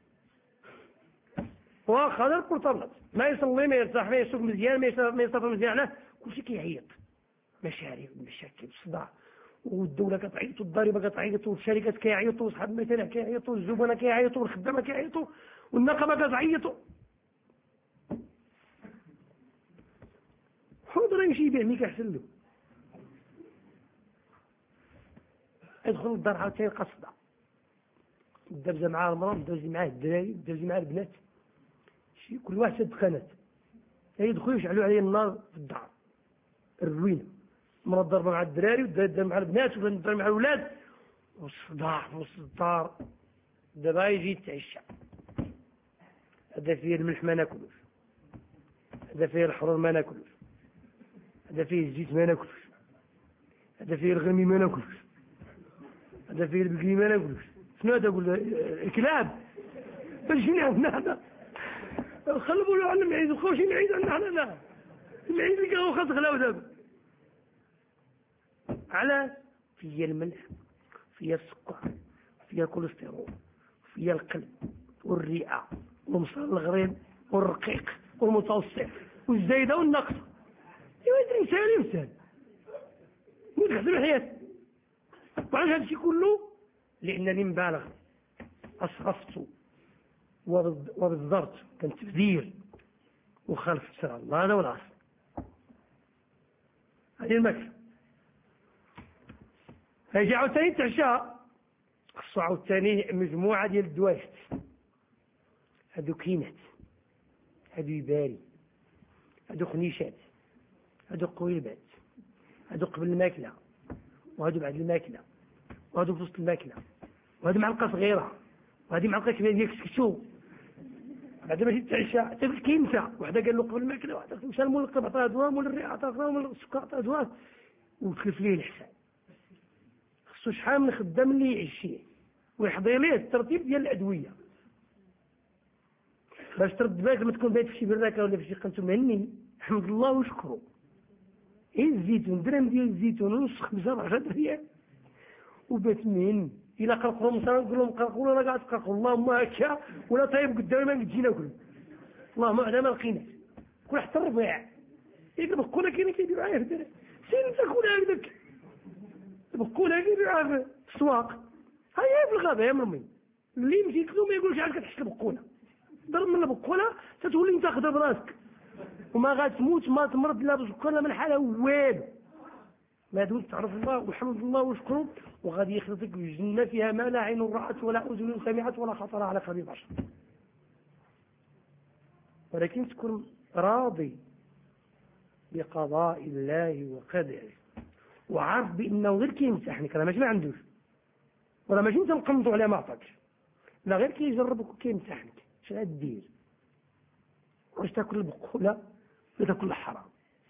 واخا هذا البورطابلات ما يصلي ما يرتاح ما يشوف مزيان ما يصرف مزيان كل شيء كيعيط. مشاريع ومشاكل وصداع والدوله كتعيط والضريبه كتعيط والشركات كيعيطوا وصحاب المثانه كيعيطوا والزبناء كيعيطوا والخدامه كيعيطوا والنقابه كتعيطوا. حاضر يمشي يبيع ميك احسن له. يدخل للدار عاوتاني يلقى صداع، دابزه معاه المراه دابزه معاه الدراري دابزه معاه البنات، شي كل واحد شاد قناه يدخلوا يشعلوا عليه النار في الدار الروينه. المراه ضربه مع الدراري والدراري مع البنات والبنات مع الاولاد والصداع في وسط الدار. دابا يجي يتعشى، هذا فيه الملح ما ناكلوش، هذا فيه الحرور ما ناكلوش، هذا فيه الزيت ما ناكلوش، هذا فيه الغرمي ما ناكلوش، هذا فيه البقري ما ناكلوش. شنو هذا؟ اقول الكلاب فاش عندنا هذا خلبوا له عنا المعيز وخوش المعيز عندنا حنا لا المعيز اللي كانوا خاص غلاو دابا على فيا الملح فيا السكر فيا الكوليسترول فيا القلب والرئه ومصال الغريب والرقيق والمتوسط والزايده والناقصه. ايوا انسان انسان نخدم الحياه. وعلاش هذا الشيء كله؟ لانني مبالغ اسرفت وبالضبط كان تبذير وخالف شرع الله هذا والعصر. هذه المكسب. هيجي عاوتاني تعشى خصو عاوتاني مجموعه ديال الدوايات هادو كينات هادو يباري هادو خنيشات هادو قويلبات هادو قبل الماكله وهادو بعد الماكله وهادو في وسط الماكله وهادو معلقه صغيره وهذه معلقه كبيره ديال الكسكسو. بعد ما جيت تعشى تبقى كينسى وحده قال له قبل الماكله وحده مشى الملقب عطاه دواء مول الرئه عطاه دواء مول السكر عطاه دواء وتكلف ليه الحساب. خصو شحال من خدام اللي يعشيه ويحضر ليه الترتيب ديال الادويه باش ترد بالك لما تكون بايت في شي براكه ولا في شي قنت مهني حمد الله وشكروا. ايه الزيتون درهم ديال الزيتون ونص خمسه بعشرة ريال وبات مهني. إلا قرقروا مثلا نقول لهم قرقروا انا قاعد تقرقروا اللهم هكا ولا طيب قدامي ما نجي ناكل اللهم هذا ما لقيناش كل حتى الربيع يقول بقوله كاين كيديروا عليه في الدراري سين تاكل هكذاك بقوله كيديروا عليه في السواق. هيا في الغابه يا مرمي اللي يمشي ياكلوا ما يقولش عاد كتحس البقوله ضرب من البقوله تتولي انت خضر براسك وما غاتموت ما تمرض لا بسكر لا من حاله والو. ما دمت تعرف الله وحمد الله وشكره وغادي يخلطك الجنة فيها ما لا عين رأت ولا أذن سمعت ولا خطر على قلب بشر. ولكن تكون راضي بقضاء الله وقدره وعارف بأنه غير كيمسحنك راه ماشي ما عندوش ولا ماشي انت مقمضوا عليه ما عطاكش لا غير كيجربك وكيمسحنك. اش غادير؟ واش تاكل البقوله ولا تاكل الحرام؟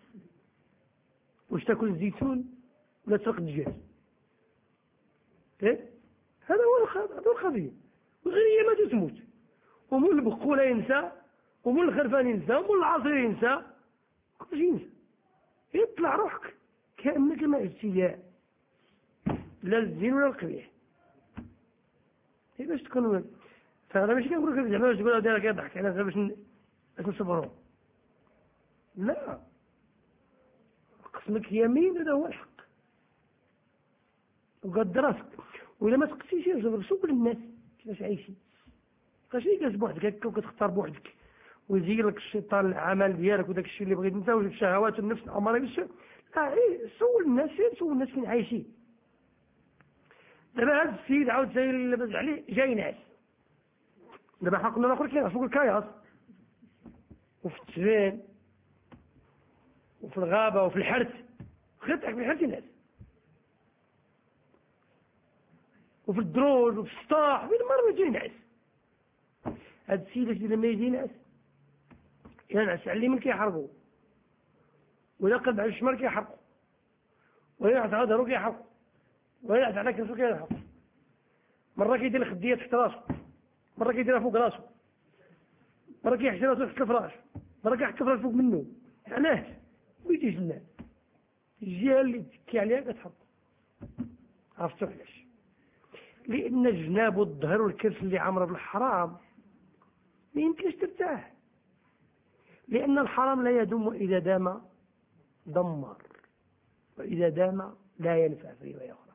واش تاكل الزيتون ولا تسرق الدجاج؟ إيه؟ هذا هو هذا القضيه. وغير هي ما تموت ومول البقوله ينسى ومول الخرفان ينسى ومول العصير ينسى كل شيء ينسى. يطلع روحك كانك ما عشتي لا الزين ولا القبيح. إيه باش تكون فهذا ماشي كنقول لك زعما باش تقول هذا كيضحك على باش نصبروا. لا، قسمك يمين هذا هو الحق وقد راسك. وإلا ما تقسيش يصبر سوق الناس كيفاش عايشين. بقاش جالس بوحدك هكا وكتختار بوحدك ويزين لك الشيطان العمل ديالك وداك الشيء اللي بغيت انت والشهوات والنفس الاماره بالشر. لا، إيه سول الناس سول الناس فين عايشين. دابا هذا السيد عاود سايل لاباس عليه جاي ناس. دابا حنا قلنا الاخر كاين فوق الكياس وفي التجرين وفي الغابه وفي الحرث. خدتك في الحرث ناس وفي الدروج وفي السطاح وين مره يجي ناس. هاد السيد لما يجي ناس ينعس على اليمين كيحرقوا ويقلب على الشمال كيحرقوا وينعس على ظهره كيحرقوا وينعس على كرسو كيحرقوا. مرة كيدير الخدية تحت راسه، مرة كيديرها فوق راسه، مرة كيحشي راسه تحت الفراش، مرة كيحط الفراش فوق منه. علاش؟ ويجيش الناس الجهة اللي تكي عليها كتحرق. عرفتوا علاش؟ لأن الجناب والظهر والكرش اللي عامرة بالحرام ما يمكنش ترتاح. لأن الحرام لا يدوم، إذا دام دمر، وإذا دام لا ينفع في رواية أخرى.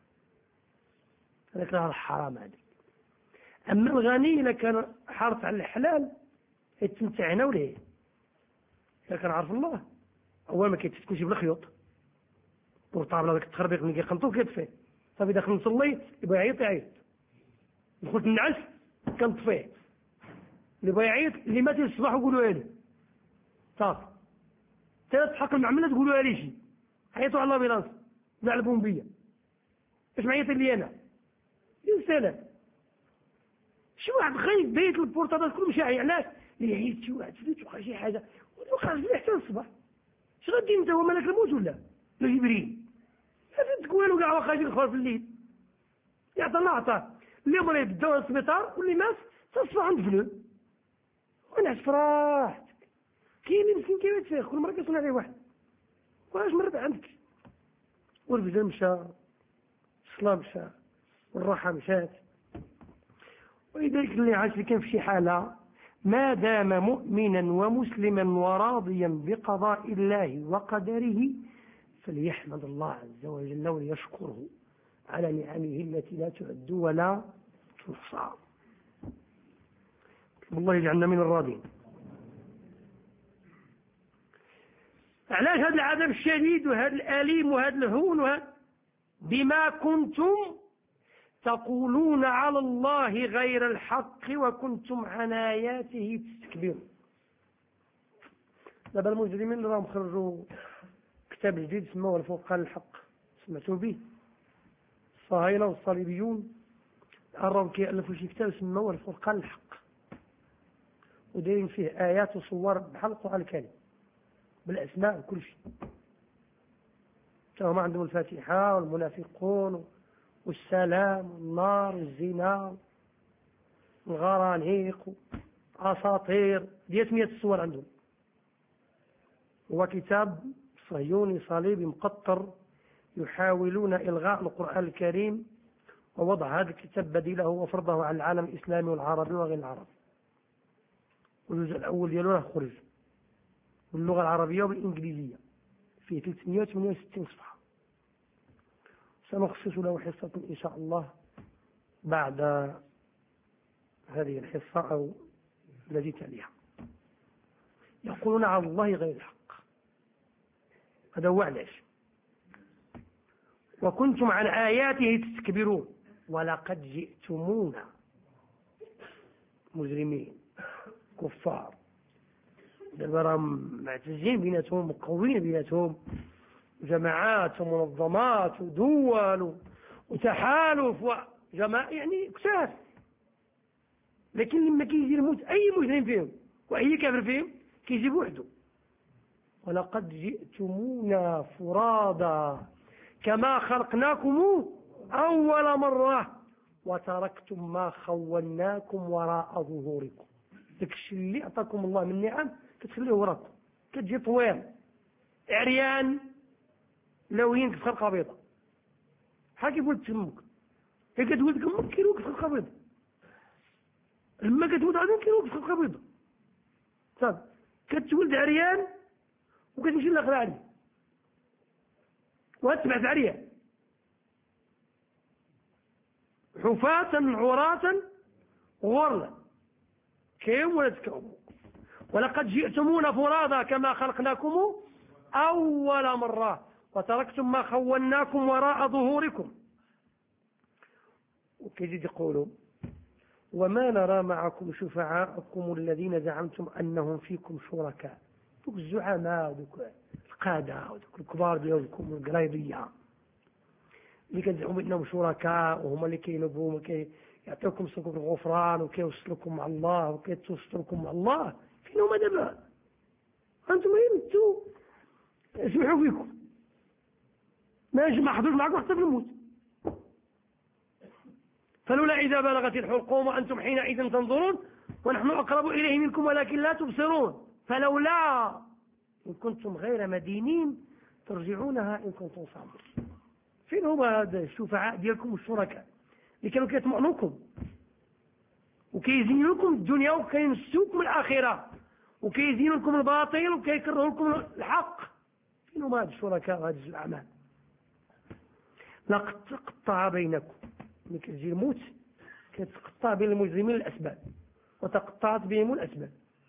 هذاك راه الحرام هذاك. أما الغني إذا كان حارس على الحلال يتمتع هنا ولا هي. إذا كان عارف الله أول ما كيتسكنش بالخيوط بورطابل هذاك التخربيق اللي كيخلطوه كيطفيه. صافي داخل نصلي يبغى يعيط يعيط، دخلت النعس كنطفيه، اللي بغى يعيط اللي مات الصباح وقولوا له صافي. ثلاث حق المعمله تقولوا لي شي عيطوا على الامبيلانس ولا على البومبيه. اش معيط لي انا يا سلام؟ شي واحد خايف بيت البورطابل كله مشى. علاش؟ اللي يعيط شي واحد فلوس وقع شي حاجه وخرج ليه حتى الصباح. اش غادي انت هو ملك الموت ولا لا جبريل؟ هذا تقول له كاع واخا يجي الخبر في الليل يعطى الله عطاه. اللي مريض داو السبيطار واللي مات تصفى عند فلوس ونعس فراحتك. كاين اللي مسكين كيبات فيه كل مره كيصنع عليه واحد واش مرض عندك. والفجر مشى، الصلاه مشى، والراحه مشات. ولذلك اللي عاش اللي كان في شي حاله ما دام مؤمنا ومسلما وراضيا بقضاء الله وقدره فليحمد الله عز وجل وليشكره على نعمه التي لا تعد ولا تحصى. والله يجعلنا من الراضين. علاش هذا العذاب الشديد وهذا الأليم وهذا الهون وهذا؟ بما كنتم تقولون على الله غير الحق وكنتم عن آياته تستكبرون. دابا المجرمين راهم خرجوا كتاب جديد سموه الفرقان الحق، سمعتوا به؟ الصهاينة والصليبيون راهم كيألفوا شي كتاب سموه الفرقان الحق، ودايرين فيه آيات وصور بحال القرآن الكريم بالأسماء وكل شيء. هما عندهم الفاتحة والمنافقون والسلام والنار والزنا والغرانيق وأساطير ديال مية الصور عندهم. هو كتاب صهيوني صليبي مقطر يحاولون إلغاء القرآن الكريم ووضع هذا الكتاب بديله وفرضه على العالم الإسلامي والعربي وغير العربي. والجزء الأول ديالو خرج باللغة العربية والإنجليزية فيه ثلاثمئة وثمانية وستين صفحة. سنخصص له حصة إن شاء الله بعد هذه الحصة أو التي تليها. يقولون على الله غير الحق. هذا هو علاش. وكنتم عن آياته تستكبرون ولقد جئتمونا مجرمين كفار. دابا راهم معتزين بيناتهم مقوين بيناتهم جماعات ومنظمات ودول وتحالف وجماعة يعني كتاف. لكن لما كيجي الموت أي مجرم فيهم وأي كافر فيهم كيجي بوحده. ولقد جئتمونا فرادا كما خلقناكم أول مرة وتركتم ما خولناكم وراء ظهوركم. داك الشيء اللي أعطاكم الله من نعم كتخليه وراكم، كتجي طويل عريان لوين في خلقة بيضاء بحال كيف ولد تمك. هي كتولد كمك كيلوك في خلقة بيضاء، لما كتولد عادي كيلوك في خلقة بيضاء صافي. كتولد عريان وكتمشي للاخر عريان وتبعث عريان حفاة عراة غرلا كيوم ولا تكوموا ولقد جئتمونا فرادا كما خلقناكم أول مرة وتركتم ما خولناكم وراء ظهوركم. وكيجي يقولوا وما نرى معكم شفعاءكم الذين زعمتم أنهم فيكم شركاء. دوك الزعماء ودوك القادة ودوك الكبار ديالكم القرايضية اللي كتزعموا انهم شركاء وهما اللي كينوبوا وكيعطيوكم سلوك الغفران وكيوصلوكم مع الله وكيتوصلوكم مع الله، فين هما دابا؟ انتم انتم اسمحوا فيكم ماشي ما حضرش معكم حتى في الموت. فلولا إذا بلغت الحلقوم وأنتم حينئذ تنظرون ونحن أقرب إليه منكم ولكن لا تبصرون فلولا إن كنتم غير مدينين ترجعونها إن كنتم صادقين. فين هما هذا الشفعاء ديالكم والشركاء اللي كانوا كيطمعنوكم وكيزينوا لكم الدنيا وكينسوكم الآخرة وكيزينوا لكم الباطل وكيكرهوا لكم الحق؟ فين هما هذا الشركاء وهذا الأعمال؟ لقد تقطع بينكم. ملي كتجي الموت كتقطع بين المجرمين الأسباب وتقطعت بهم الأسباب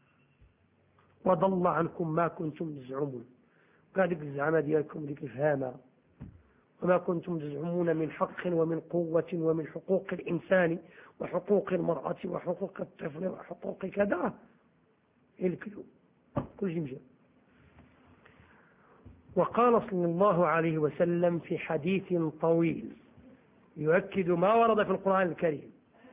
وضل عنكم ما كنتم تزعمون. قال ديك الزعامة ديالكم ديك الفهامة وما كنتم تزعمون من حق ومن قوة ومن حقوق الإنسان وحقوق المرأة وحقوق الطفل وحقوق كذا الكلو كل جمجة. وقال صلى الله عليه وسلم في حديث طويل يؤكد ما ورد في القرآن الكريم: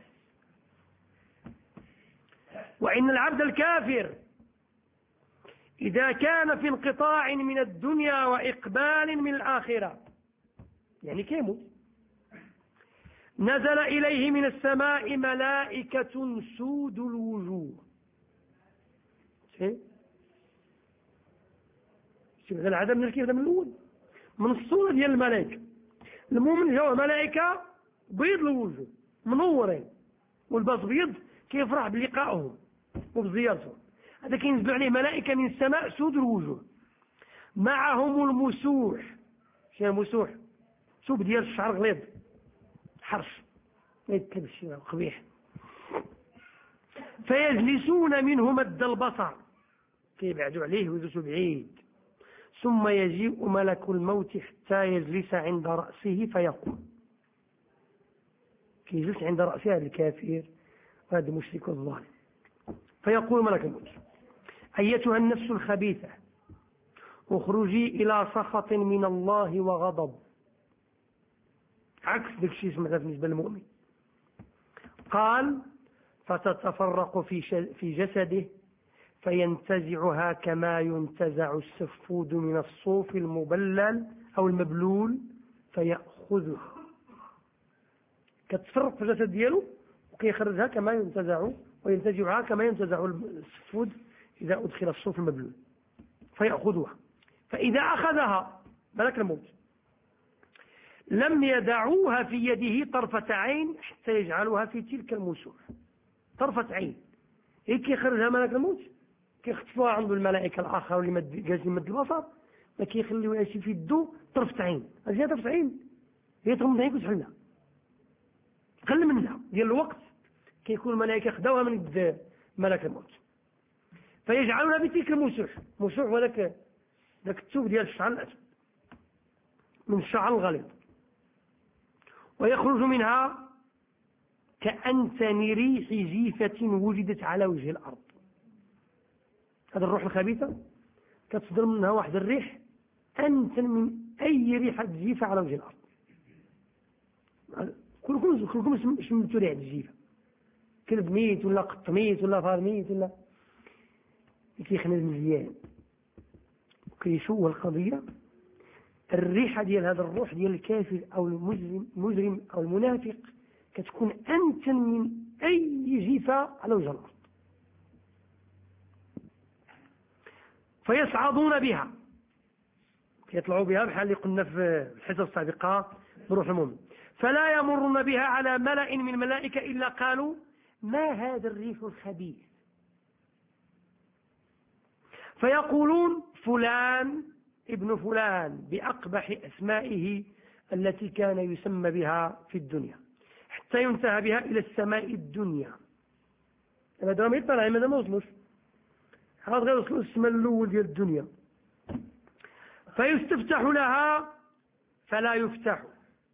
وإن العبد الكافر إذا كان في انقطاع من الدنيا وإقبال من الآخرة، يعني كيموت، نزل إليه من السماء ملائكة سود الوجوه. شوف هذا العدم من الكيف من الأول من الصورة ديال الملائكة. المؤمن جاء ملائكة بيض الوجوه منورين والباس بيض كيفرح بلقائهم وبزيارتهم. هذا كينزل عليه ملائكة من السماء سود الوجوه معهم المسوح. شنو المسوح؟ سوب ديال الشعر غليظ حرش ما يتلبش قبيح. فيجلسون منه مد البصر كيبعدوا عليه ويجلسوا بعيد. ثم يجيء ملك الموت حتى يجلس عند رأسه فيقول، كيجلس عند رأسه هذا الكافر وهذا المشرك الظالم، فيقول ملك الموت: أيتها النفس الخبيثة اخرجي إلى سخط من الله وغضب. عكس ذلك الشيء اسمه بالنسبة للمؤمن. قال: فتتفرق في في جسده فينتزعها كما ينتزع السفود من الصوف المبلل أو المبلول فيأخذها. كتفرق في الجسد دياله وكيخرجها كما ينتزع وينتزعها كما ينتزع السفود إذا أدخل الصوف المبلول فيأخذها. فإذا أخذها ملك الموت لم يدعوها في يده طرفة عين حتى يجعلوها في تلك المسوح. طرفة عين هي كيخرجها ملك الموت كيختفوها عند الملائكة الآخر اللي جالسين مد البصر ما كيخليوها شي في يدو طرفة عين. هذه طرفة عين هي تغمض عينك وتحلها قل منها ديال الوقت كيكون الملائكة خداوها من يد ملك الموت فيجعلونها في تلك المسوح. مسوح هو ذاك ذاك الثوب ديال الشعر الأسود من الشعر الغليظ، ويخرج منها كأنتن ريح جيفة وجدت على وجه الأرض. هذا الروح الخبيثة كتصدر منها واحد الريح أنتن من أي ريحة جيفة على وجه الأرض. كلكم كلكم شمتوا ريحة الجيفة، كلب ميت ولا قط ميت ولا فار ميت ولا كيخنز مزيان وكيشوه القضية. الريحة ديال هذا الروح ديال الكافر أو المجرم المجرم أو المنافق كتكون أنتن من أي جيفة على وجه الأرض. فيصعدون بها يطلعوا بها بحال اللي قلنا في الحصص السابقة بروح المؤمن، فلا يمرون بها على ملأ من الملائكة إلا قالوا: ما هذا الريح الخبيث؟ فيقولون فلان ابن فلان بأقبح أسمائه التي كان يسمى بها في الدنيا، حتى ينتهى بها إلى السماء الدنيا. هذا ما يطلع ماذا ما وصلوش، هذا غير وصلوا السماء الأول ديال الدنيا. فيستفتح لها فلا يفتح.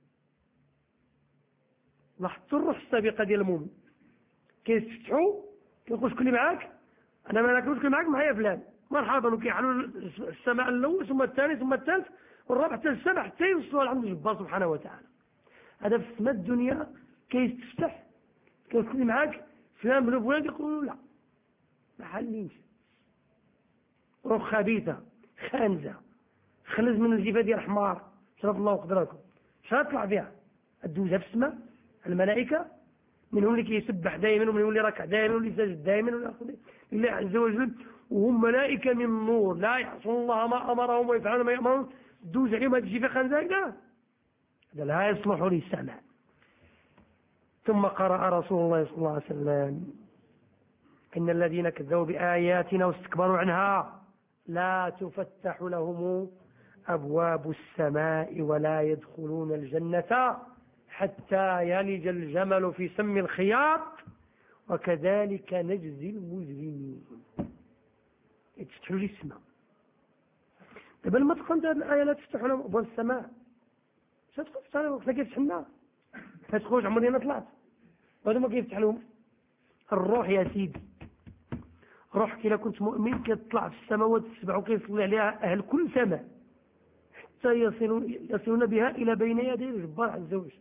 لاحظتوا الروح السابقة ديال المؤمن، كيستفتحوا كيقول شكون اللي معاك؟ أنا ما ناكلوش معاك، معايا فلان، مرحبا، وكيحلوا السماء الأول ثم الثاني ثم الثالث والرابع حتى السابع حتى يوصلوا لعند الجبار سبحانه وتعالى. هذا في السماء الدنيا كيستفتح، كيقول شكون اللي معاك؟ فلان بن فلان. يقولوا لا ما حلينش، روح خبيثة خانزة خلز من الجبال ديال الحمار، شرف الله قدركم، شنو طلع فيها؟ الدوزها في السماء الملائكة، منهم اللي كيسبح دائما ومنهم اللي راكع دائما واللي ساجد دائما لله عز وجل، وهم ملائكة من نور لا يعصون الله ما أمرهم ويفعلون ما يأمرون. دوز عليهم هذه الجبال خانزة لا، هذا لا يصلح للسماء. ثم قرأ رسول الله صلى الله عليه وسلم إن الذين كذبوا بآياتنا واستكبروا عنها لا تفتح لهم أبواب السماء ولا يدخلون الجنة حتى يلج الجمل في سم الخياط وكذلك نجزي المجرمين. تفتحوا لي السماء دابا لما تقول هذه الآية لا تفتح لهم أبواب السماء، مش تدخل تفتح لهم وقتنا كيفتح لنا تخرج عمري انا طلعت هذا ما كيفتح لهم. الروح يا سيدي، روحك إذا كنت مؤمن كتطلع في السماوات السبع وكيصلي عليها أهل كل سماء حتى يصلون, يصلون بها إلى بين يدي الجبار عز وجل،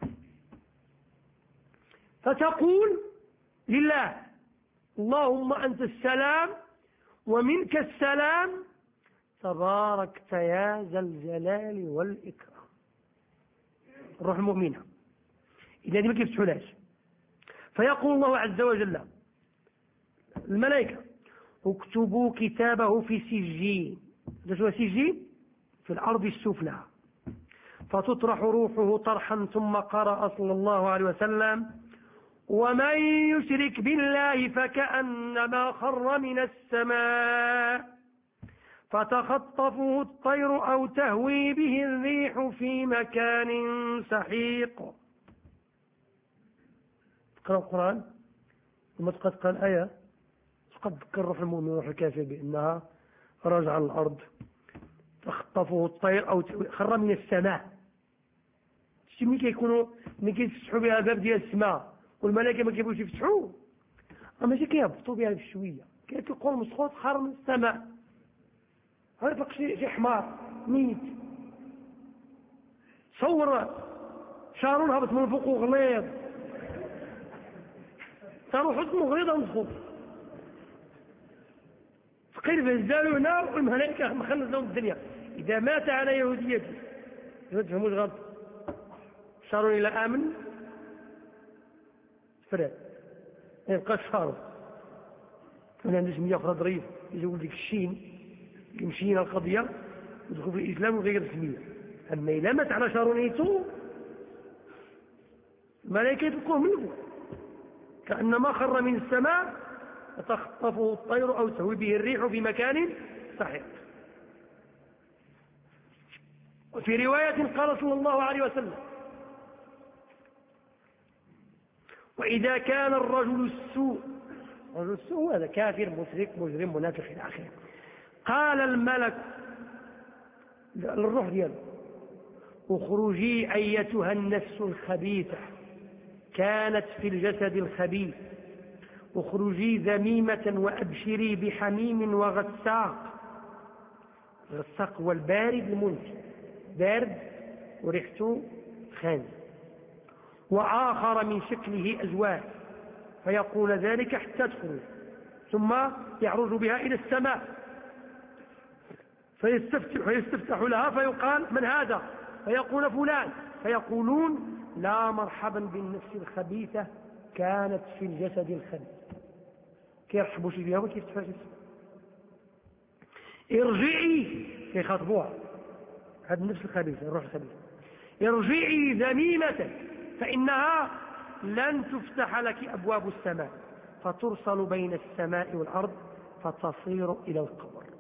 فتقول لله اللهم أنت السلام ومنك السلام تباركت يا ذا الجلال والإكرام. الروح المؤمنة إذا دي ما كيفتحولاش، فيقول الله عز وجل الملائكة اكتبوا كتابه في سجين. شو سجين؟ في الأرض السفلى. فتطرح روحه طرحا. ثم قرأ صلى الله عليه وسلم ومن يشرك بالله فكأنما خر من السماء فتخطفه الطير أو تهوي به الريح في مكان سحيق. تقرأ القرآن ثم تقرأ الآية قد ذكر روح المؤمن وروح الكافر بأنها رجع الأرض تخطفه الطير أو خر من السماء. شتي ملي كيكونوا ملي كيفتحوا بها الباب ديال السماء والملائكة ما كيبغيوش يفتحوا، ماشي كيهبطوا بها بشوية، كيلقوا المسخوط خر من السماء. هذا يطلق شي حمار ميت، صور شارون هبط من فوق وغليظ صاروا حزن غليظ مسخوط فقير في الزال هنا والملائكة مخلص لهم الدنيا. إذا مات على يهوديته ما تفهموش غلط، شارون إلى آمن فراد ما يبقاش شارون. أنا عندي سمية أخرى ظريف يقول ديك الشين يمشينا القضية ودخل في الإسلام وغير السمية. أما إذا مات على شارونيته الملائكة يتلقوه من فوق كأنما خر من السماء فتخطفه الطير أو تهوي به الريح في مكان سحيق. وفي رواية قال صلى الله عليه وسلم وإذا كان الرجل السوء، رجل السوء هذا كافر مشرك مجرم منافق إلى آخره، قال الملك للروح دياله اخرجي أيتها النفس الخبيثة كانت في الجسد الخبيث، اخرجي ذميمة وأبشري بحميم وغساق. غساق هو البارد المنتي، بارد وريحته خانز، وآخر من شكله أزواج، فيقول ذلك حتى تخرج ثم يعرج بها إلى السماء فيستفتح, فيستفتح لها فيقال من هذا؟ فيقول فلان، فيقولون لا مرحبا بالنفس الخبيثة كانت في الجسد الخبيث. كيرحبوا شي بها وكيفتحوا شي ارجعي، كيخاطبوها هذه النفس الخبيثة الروح الخبيثة، ارجعي ذميمة فإنها لن تفتح لك أبواب السماء فترسل بين السماء والأرض فتصير إلى القبر.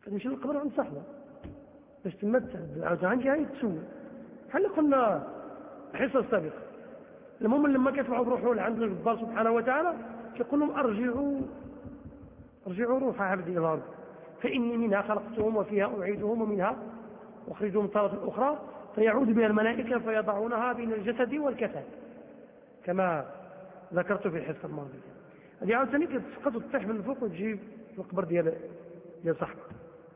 كتمشي للقبر عند صاحبها باش تما عاود عندي هاي تسول بحال اللي قلنا الحصه السابقه. المؤمن لما كيطلعوا بروحه لعند الجبار سبحانه وتعالى كيقول لهم ارجعوا ارجعوا روح عبدي الى الارض فاني منها خلقتهم وفيها اعيدهم ومنها اخرجهم تاره اخرى، فيعود بها الملائكه فيضعونها بين الجسد والكفن كما ذكرت في الحصه الماضيه. هذه عاوتاني كتسقط وتطيح من الفوق وتجي في القبر ديال ديال صاحبها.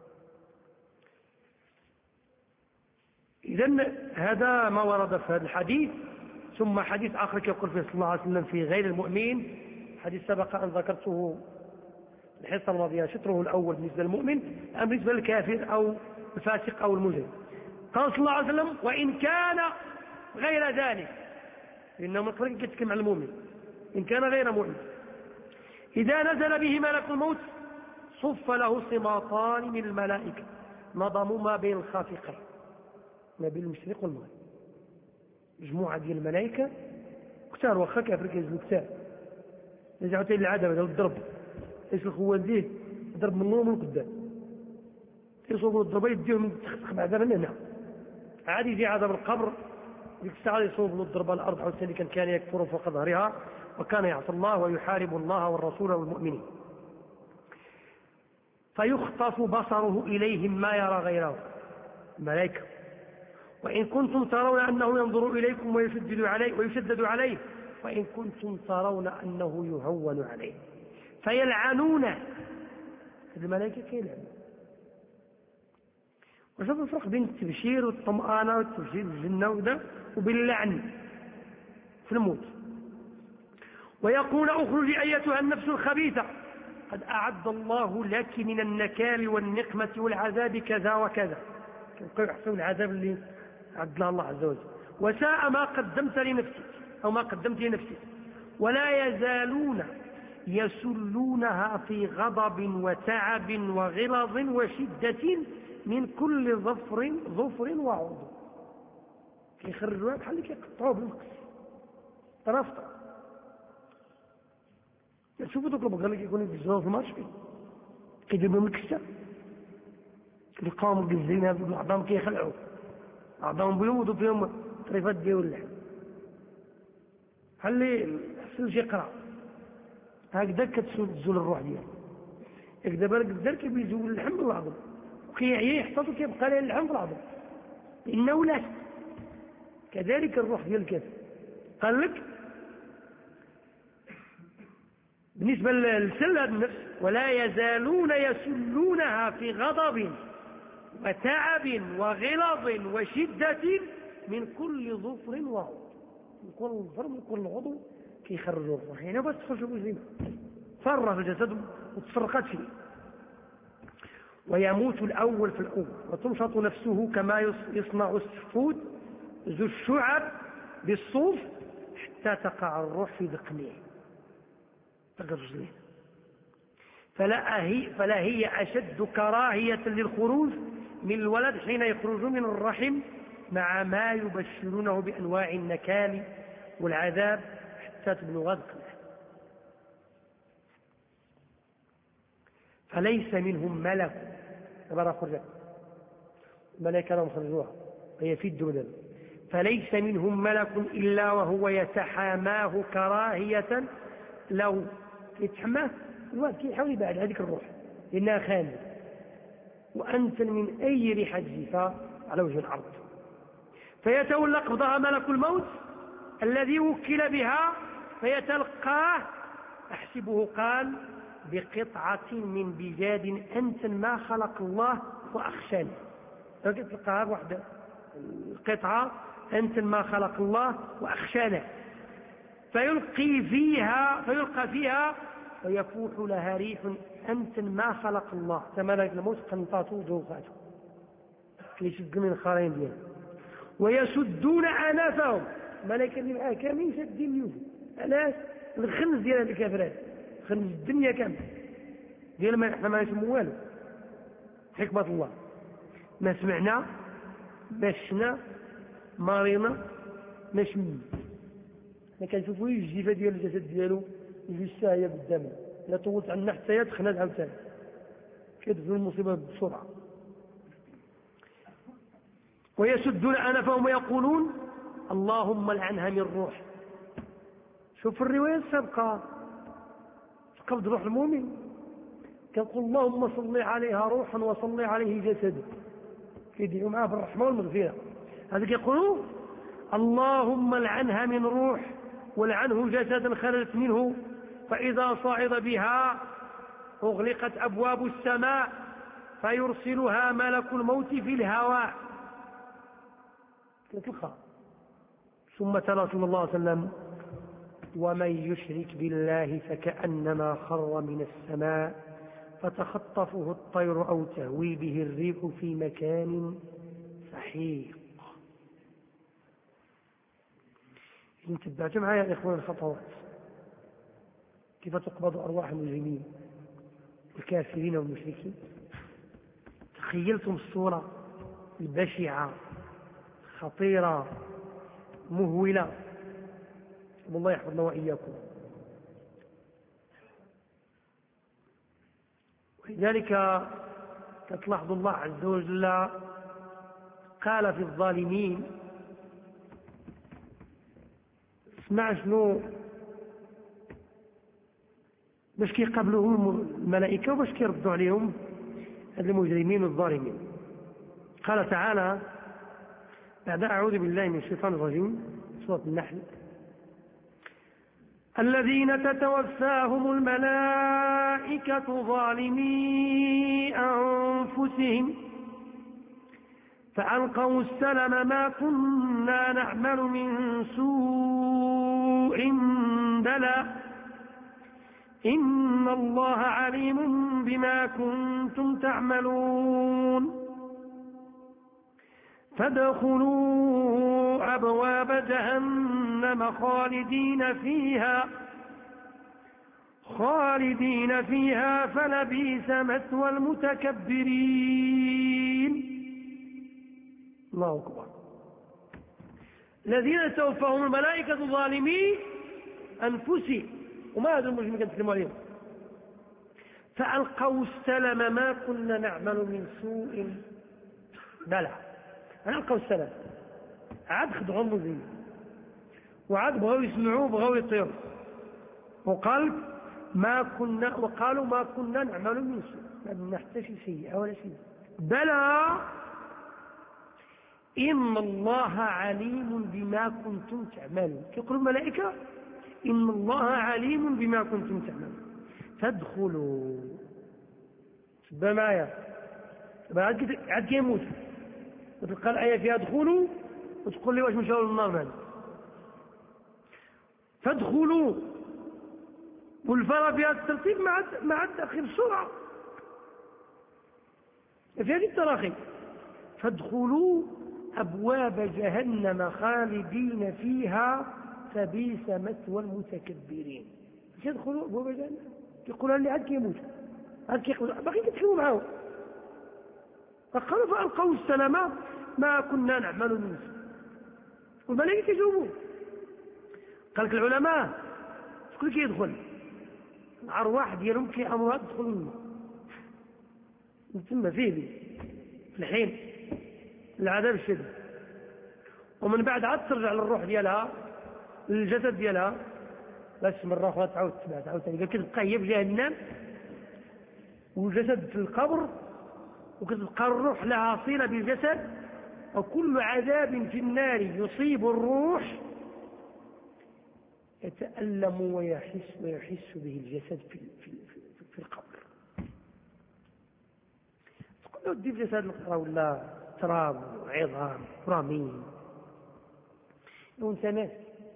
إذن هذا ما ورد في هذا الحديث. ثم حديث آخر يقول فيه صلى الله عليه وسلم في غير المؤمن، حديث سبق أن ذكرته الحصة الماضية، شطره الأول بالنسبة للمؤمن، أما بالنسبة للكافر أو الفاسق أو المجرم. قال صلى الله عليه وسلم وإن كان غير ذلك، لأنه مطلق يتكلم عن المؤمن، إن كان غير مؤمن إذا نزل به ملك الموت صف له سماطان من الملائكة نظموا ما بين الخافقين، ما بين المشرق والمغرب، مجموعة ديال الملائكة كتار، واخا كافر كيزلو كتار، يرجعوا تاني للعادة بداو الضرب، ايش الخوان ديه ضرب من النور من القدام، يصوبوا الضربة يديهم تخطخ بعدا من هنا، عادي يجي عذاب القبر ديك الساعة يصوب له الضربة الأرض حتى كان كان يكفر فوق ظهرها وكان يعصي الله ويحارب الله والرسول والمؤمنين، فيخطف بصره إليهم ما يرى غيره الملائكة. وإن كنتم ترون أنه ينظر إليكم ويشدد عليه ويشدد عليه وإن كنتم ترون أنه يهون عليه فيلعنون. الملائكة كيلعنون. وش الفرق بين التبشير والطمأنة والتبشير بالجنة وده وبين اللعن في الموت؟ ويقول اخرجي أيتها النفس الخبيثة قد أعد الله لك من النكال والنقمة والعذاب كذا وكذا، كيبقاو يحسوا العذاب اللي عد الله عز وجل، وساء ما قدمت لنفسك أو ما قدمت لنفسك. ولا يزالون يسلونها في غضب وتعب وغلظ وشدة من كل ظفر ظفر وعضو، كيخرجوها بحال اللي كيقطعوه بالمقص طرف طرف. شوفوا دوك البقر اللي كيكونوا يدزوهم في الماتش كيجيبهم الكسه كيلقاهم مجزين هذوك العظام كيخلعوا عظام بيوضوا فيهم طريفات ديال اللحم بحال اللي حسن شي قرع هكذا كتزول الروح ديالو. ياك دابا الجزار كيزول اللحم بالعظم وكيعيا يحتاط وكيبقى ليه اللحم في العظم انه لا كذلك الروح ديال الكافر. قال لك بالنسبة للسل هذا النفس ولا يزالون يسلونها في غضب وتعب وغلظ وشدة من كل ظفر وعضو، من كل ظفر من كل عضو كيخرجوا الروح هنا باش تخرج الزنا فرة في الجسد وتفرقت فيه. ويموت الأول في الأول وتنشط نفسه كما يصنع السفود ذو الشعب بالصوف حتى تقع الروح في ذقنه فلا هي, فلا هي أشد كراهية للخروج من الولد حين يخرج من الرحم مع ما يبشرونه بأنواع النكال والعذاب حتى تبلغ ذقنه. فليس منهم ملك تبارك خرجت الملائكة لهم خرجوها هي في الدولة فليس منهم ملك إلا وهو يتحاماه كراهية لو يتحماه الواحد كيحاول يبعد هذيك الروح لأنها خالية وأنت من أي ريحة جيفة على وجه الأرض. فيتولى قبضها ملك الموت الذي وكل بها فيتلقاه أحسبه قال بقطعة من بجاد أنت ما خلق الله وأخشاني. فتلقاها بواحدة القطعة أنت ما خلق الله وأخشانه فيلقي فيها فيلقى فيها ويفوح لها ريح أنت ما خلق الله تمالك الموت قنطاته وجوفاته كيشد من الخرين ديالها ويسدون أنافهم ملائكة اللي معاه كاملين شادين اليوم علاش الخنز ديال هذه الكافرات خنز الدنيا كامله ديال ما احنا ما نسمو والو حكمة الله ما سمعنا ما شفنا ما رينا ما شمنا احنا كنشوفوا الجيفه ديال الجسد ديالو يجي الساهيه قدامنا الا طولت عنا حتى هي تخنات عاوتاني كيدفن المصيبة بسرعة. ويسدون أنفهم ويقولون اللهم لعنها من روح. شوف الرواية السابقة في قبض روح المؤمن يقول اللهم صل عليها روحا وصل عليه جسدا، يدعو معاه بالرحمة والمغفرة. هذا يقولون اللهم لعنها من روح ولعنه جسدا خرجت منه، فإذا صعد بها أغلقت أبواب السماء فيرسلها ملك الموت في الهواء. ثم تلا صلى الله عليه وسلم ومن يشرك بالله فكأنما خر من السماء فتخطفه الطير أو تهوي به الريح في مكان سحيق. إن تبعتم معايا يا إخوان الخطوات كيف تقبض أرواح المجرمين الكافرين والمشركين. تخيلتم الصورة البشعة خطيرة مهولة. الله يحفظنا وإياكم. ولذلك تلاحظ الله عز وجل قال في الظالمين، اسمع شنو باش كيقابلوهم الملائكة وباش كيردوا عليهم هاد المجرمين الظالمين. قال تعالى بعد أعوذ بالله من الشيطان الرجيم سورة النحل الذين تتوفاهم الملائكة ظالمي أنفسهم فألقوا السلم ما كنا نعمل من سوء بلى إن الله عليم بما كنتم تعملون فادخلوا أبواب جهنم خالدين فيها خالدين فيها فلبئس مثوى المتكبرين. الله أكبر. الذين توفاهم الملائكة ظالمي أنفسهم، وما هذا المجرمين كنتكلموا عليهم، فألقوا السلم ما كنا نعمل من سوء بلى. ألقوا السلم عاد خدعوا المجرمين وعاد بغوا يسمعوا بغوا يطيروا وقال ما كنا وقالوا ما كنا نعمل من سوء، ما بدنا حتى شي سيئة ولا شيء. بلى إن الله عليم بما كنتم تعملون. يقول الملائكة إن الله عليم بما كنتم تعملون فادخلوا. تبا معايا عاد كيموت وتلقى الآية فيها ادخلوا وتقول لي واش مشاو للنار بعد. فادخلوا والفرا فيها الترتيب مع مع التأخير بسرعة في هذه التراخي. فادخلوا أبواب جهنم خالدين فيها فبئس مثوى المتكبرين. يدخلوا أبواب جهنم يقولوا لي عاد كيموت عاد كيقول باقي كتكلموا معاهم. فقالوا فألقوا السلام ما كنا نعمل من سوء. والملائكة يجاوبون. قال لك العلماء شكون كيدخل الأرواح ديالهم كيأمرها تدخل للنار ثم فيه في الحين العذاب الشديد، ومن بعد عاد ترجع للروح ديالها للجسد ديالها باش مرة أخرى تعاود تبع تعاود ثاني. كتبقى هي في جهنم والجسد في القبر وكتبقى الروح لها صلة بالجسد. وكل عذاب في النار يصيب الروح يتألم ويحس ويحس به الجسد في في في, في القبر. تقول له دي في جسد الأخرى ولا تراب وعظام ورميم وانت ناس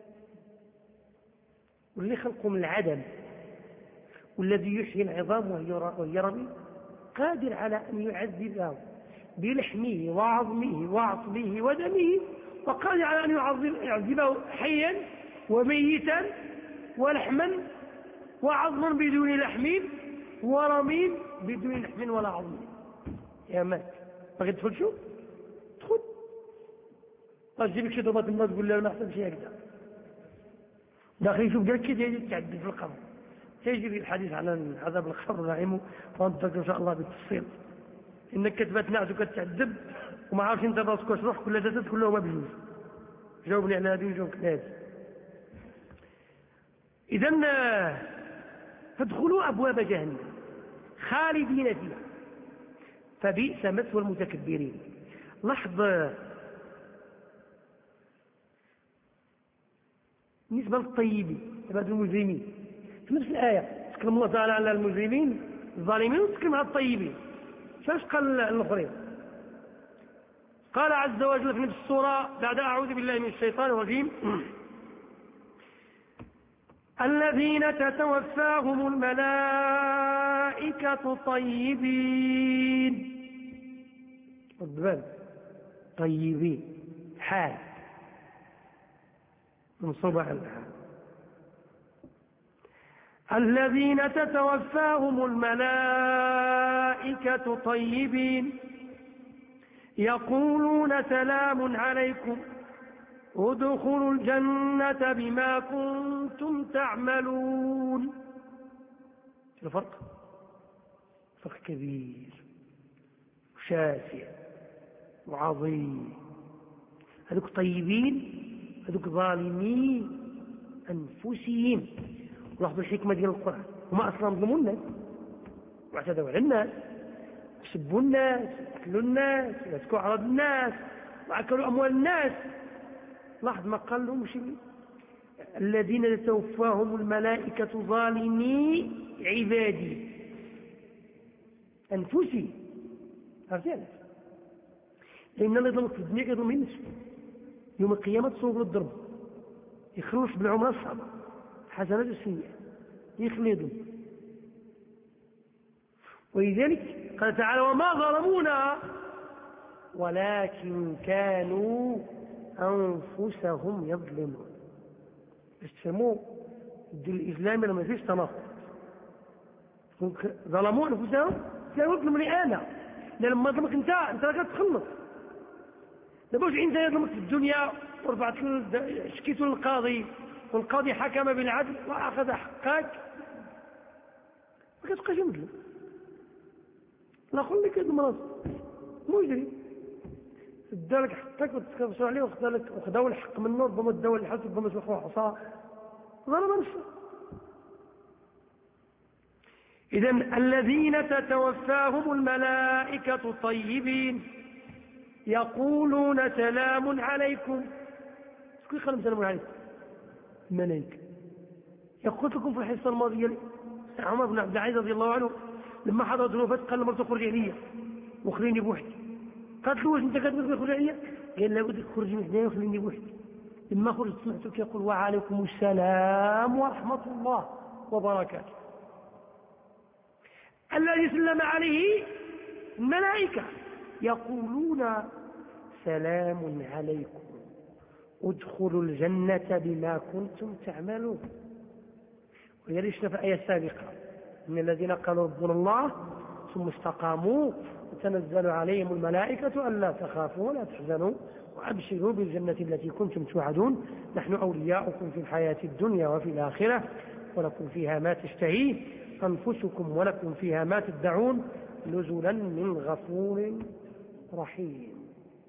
واللي خلقه من العدم والذي يحيي العظام وهي رميم قادر على أن يعذبه بلحمه وعظمه وعصبه ودمه، وقادر على أن يعذبه حيا وميتا ولحما وعظما بدون لحم ورميم بدون لحم ولا عظم. يا مات باغي تدخل شو تدخل تجيبك شي ضربات الماء تقول له ما احسن شي هكذا داخل يشوف قال كي تعذب في القبر سيجري الحديث عن عذاب القبر ونعيمه ونتذكر إن شاء الله بالتفصيل. إنك كتبت نعت وكتعذب وما عارفش انت راسك واش روح كل جسد كله ما بجوز. جاوبني على هذه وجاوبك على هذه. إذن فادخلوا أبواب جهنم خالدين فيها فبئس مثوى المتكبرين. لاحظ بالنسبة للطيبين بعد المجرمين في نفس الآية تكلم الله تعالى على المجرمين الظالمين وتكلم على الطيبين. شاش قال الآخرين؟ قال عز وجل في نفس السورة بعد أعوذ بالله من الشيطان الرجيم الذين تتوفاهم الملائكة طيبين. الضبال طيبين حال منصوبة على الحال. الذين تتوفاهم الملائكة طيبين يقولون سلام عليكم ادخلوا الجنة بما كنتم تعملون. الفرق فرق كبير وشاسع وعظيم. هذوك طيبين هذوك ظالمي أنفسهم. لاحظوا الحكمة ديال القرآن هما أصلا ظلموا الناس واعتدوا على الناس سبوا الناس أكلوا الناس واسكوا أعراض الناس وأكلوا أموال الناس. لاحظ ما قال لهم شيء الذين توفاهم الملائكة ظالمي عبادي أنفسي. عرفتي لأن اللي ظلم في الدنيا كيظلم من نفسه. يوم القيامة تصوب له الضرب يخلص بالعمرة الصعبة حسنات السيئة يخلدهم. ولذلك قال تعالى وما ظلمونا ولكن كانوا أنفسهم يظلمون. باش تفهموا الدين الإسلامي لما فيش تناقض. ظلموا أنفسهم كانوا يظلموني أنا لما ظلمك أنت أنت راك تخلص. دابا واش انت يظلمك في الدنيا ورفعت شكيته للقاضي والقاضي حكم بالعدل واخذ حقك ما كتبقاش مظلوم. الاخر اللي كيظلم راسو مجرم ادالك حقك وتكبسوا عليه وخدالك وخداو الحق منه ربما داو الحبس ربما سلخوا حصاه ظلم نفسه. اذن الذين تتوفاهم الملائكة طيبين يقولون سلام عليكم. شكون يقول سلام عليكم؟ الملائكة. يقول لكم في الحصة الماضية عمر بن عبد العزيز رضي الله عنه لما حضرت الوفاة قال لمرته خرجي عليا وخليني بوحدي. قالت له واش انت كتبغي تخرج عليا؟ قال لا ودك خرجي من هنا وخليني بوحدي. لما خرجت سمعتك يقول وعليكم السلام ورحمة الله وبركاته. الذي سلم عليه الملائكة يقولون سلام عليكم ادخلوا الجنة بما كنتم تعملون. ويرشنا في الآية السابقة إن الذين قالوا ربنا الله ثم استقاموا وتنزل عليهم الملائكة ألا تخافوا ولا تحزنوا وأبشروا بالجنة التي كنتم توعدون نحن أولياؤكم في الحياة الدنيا وفي الآخرة ولكم فيها ما تشتهيه أنفسكم ولكم فيها ما تدعون نزلا من غفور رحيم.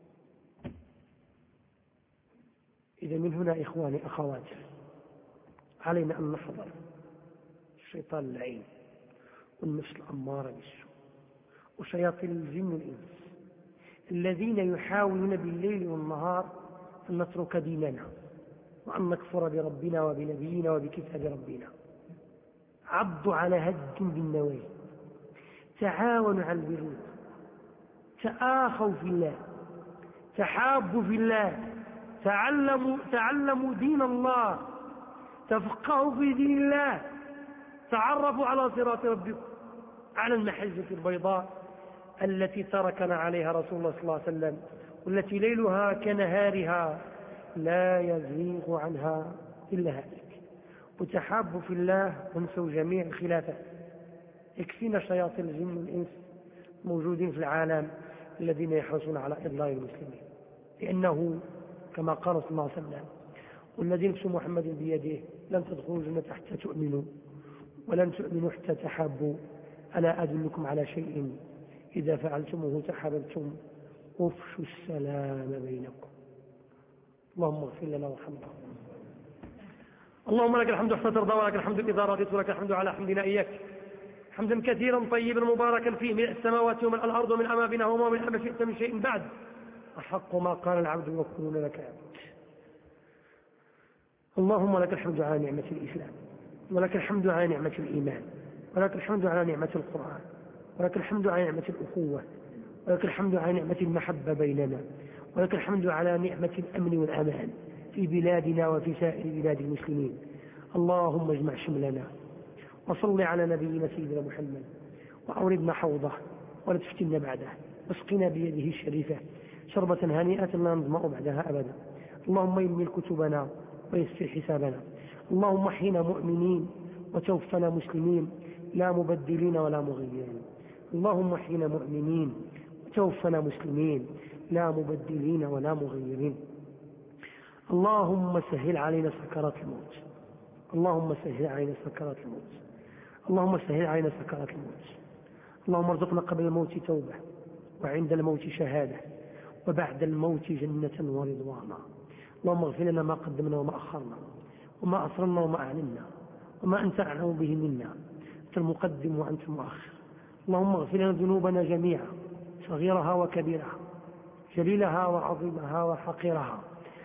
إذا من هنا إخواني أخواتي علينا أن نحذر الشيطان اللعين والنفس الأمارة بالسوء وشياطين الجن والإنس الذين يحاولون بالليل والنهار أن نترك ديننا وأن نكفر بربنا وبنبينا وبكتاب ربنا. عضوا على هد بالنواجذ تعاونوا على البر تآخوا في الله تحابوا في الله تعلموا, تعلموا دين الله تفقهوا في دين الله تعرفوا على صراط ربكم على المحجة البيضاء التي تركنا عليها رسول الله صلى الله عليه وسلم والتي ليلها كنهارها لا يزيغ عنها إلا هالك. وتحابوا في الله وانسوا جميع الخلافات. يكفينا شياطين الجن والإنس موجودين في العالم الذين يحرصون على إضلال المسلمين لأنه كما قال صلى الله عليه وسلم والذي نفس محمد بيده لن تدخلوا الجنة حتى تؤمنوا ولن تؤمنوا حتى تحابوا ألا أدلكم على شيء إذا فعلتموه تحاببتم افشوا السلام بينكم. اللهم اغفر لنا وارحمنا. اللهم لك الحمد حتى ترضى ولك الحمد إذا رضيت ولك الحمد على حمدنا إياك حمدا كثيرا طيبا مباركا فيه من السماوات ومن الأرض ومن أما بينهما ومن أما شئت من شيء بعد أحق ما قال العبد وكلنا لك عبد. اللهم لك الحمد على نعمة الإسلام ولك الحمد على نعمة الإيمان ولك الحمد على نعمة القرآن ولك الحمد على نعمة الأخوة ولك الحمد على نعمة المحبة بيننا ولك الحمد على نعمة الأمن والأمان في بلادنا وفي سائر بلاد المسلمين. اللهم اجمع شملنا وصل على نبينا سيدنا محمد وأوردنا حوضه ولا تفتنا بعده واسقنا بيده الشريفة شربة هنيئة لا نظمأ بعدها أبدا. اللهم يمن كتبنا ويسر حسابنا. اللهم احينا مؤمنين وتوفنا مسلمين لا مبدلين ولا مغيرين. اللهم احينا مؤمنين وتوفنا مسلمين لا مبدلين ولا مغيرين. اللهم سهل علينا سكرات الموت. اللهم سهل علينا سكرات الموت. اللهم سهل علينا سكرات الموت. اللهم ارزقنا قبل الموت توبة وعند الموت شهادة وبعد الموت جنة ورضوانا. اللهم اغفر لنا ما قدمنا وما أخرنا وما أسررنا وما أعلنا وما أنت أعلم به منا، أنت المقدم وأنت المؤخر. اللهم اغفر لنا ذنوبنا جميعا صغيرها وكبيرها جليلها وعظيمها وحقيرها.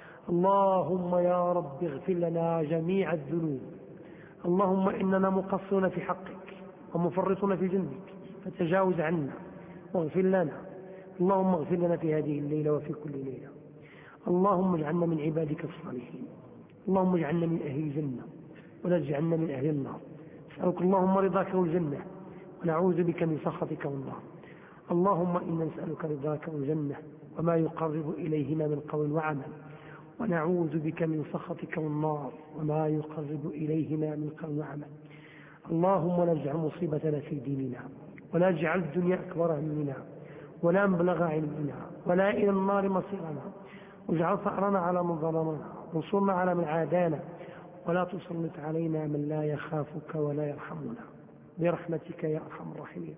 اللهم يا رب اغفر لنا جميع الذنوب. اللهم إننا مقصرون في حقك ومفرطون في جنبك فتجاوز عنا واغفر لنا. اللهم اغفر لنا في هذه الليلة وفي كل ليلة. اللهم اجعلنا من عبادك الصالحين. اللهم اجعلنا من أهل الجنة ولا تجعلنا من أهل النار. نسألك اللهم رضاك والجنة ونعوذ بك من سخطك والنار. اللهم إنا نسألك رضاك والجنة وما يقرب إليهما من قول وعمل ونعوذ بك من سخطك والنار وما يقرب إليهما من قول وعمل. اللهم لا تجعل مصيبتنا في ديننا ولا تجعل الدنيا أكبر همنا ولا مبلغ علمنا ولا إلى النار مصيرنا. واجعل ثأرنا على من ظلمنا وانصرنا على من عادانا ولا تسلط علينا من لا يخافك ولا يرحمنا برحمتك يا أرحم الراحمين.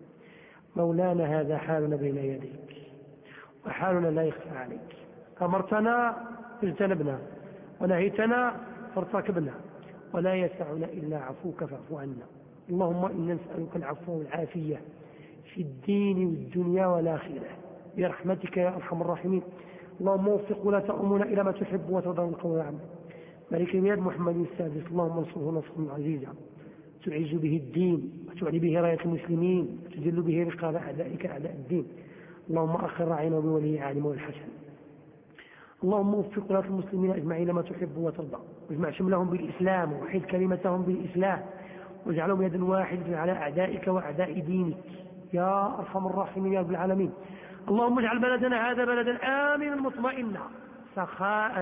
مولانا هذا حالنا بين يديك وحالنا لا يخفى عليك. أمرتنا فاجتنبنا ونهيتنا فارتكبنا ولا يسعنا إلا عفوك فاعف عنا. اللهم إنا نسألك العفو والعافية في الدين والدنيا والآخرة برحمتك يا أرحم الراحمين. اللهم وفق ولا تأمنا إلى ما تحب وترضى من قول وعمل. ملك اليد محمد السادس اللهم انصره نصرا عزيزا تعز به الدين وتعلي به راية المسلمين وتذل به رقاب أعدائك أعداء الدين. اللهم أخر راعنا بولي عالم والحسن. اللهم وفق ولاة المسلمين أجمعين ما تحب وترضى واجمع شملهم بالإسلام ووحيد كلمتهم بالإسلام واجعلهم يدا واحدة على أعدائك وأعداء دينك يا أرحم الراحمين يا رب العالمين. اللهم اجعل بلدنا هذا بلدا آمنا مطمئنا سخاء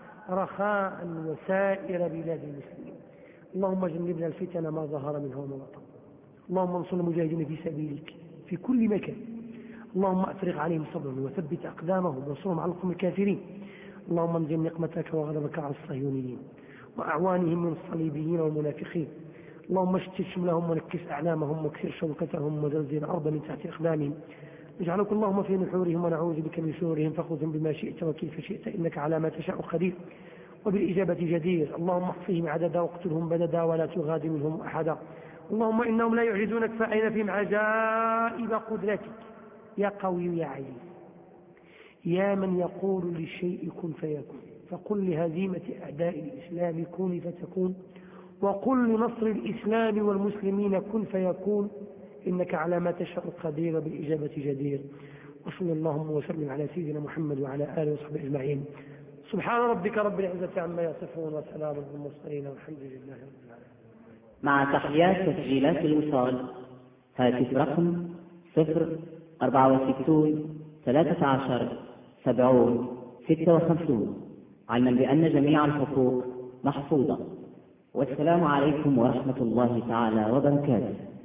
رخاء وسائر بلاد المسلمين. اللهم جنبنا الفتن ما ظهر منها وما بطن. اللهم انصر المجاهدين في سبيلك في كل مكان. اللهم أفرغ عليهم صبرا وثبت أقدامهم وانصرهم على القوم الكافرين. اللهم انزل نقمتك وغضبك على الصهيونيين وأعوانهم من الصليبيين والمنافقين. اللهم اشتت شملهم ونكس أعلامهم واكسر شوكتهم وزلزل الأرض من تحت أقدامهم. اجعلك اللهم في نحورهم ونعوذ بك من شرورهم فخذهم بما شئت وكيف شئت إنك على ما تشاء قدير وبالإجابة جدير. اللهم احصهم عددا واقتلهم بددا ولا تغادر منهم أحدا. اللهم إنهم لا يعجزونك فأين فيهم عجائب قدرتك يا قوي يا عزيز يا من يقول للشيء كن فيكون. فقل لهزيمة أعداء الإسلام كن فتكون وقل لنصر الإسلام والمسلمين كن فيكون إنك على ما تشاء قدير بالإجابة جدير. وصلى اللهم وسلم على سيدنا محمد وعلى آله وصحبه أجمعين. سبحان ربك رب العزة عما يصفون وسلام على المرسلين والحمد لله رب العالمين. مع تحيات تسجيلات الوصال هاتف رقم صفر أربعة وستون ثلاثة عشر سبعون ستة وخمسون علما بأن جميع الحقوق محفوظة. والسلام عليكم ورحمة الله تعالى وبركاته.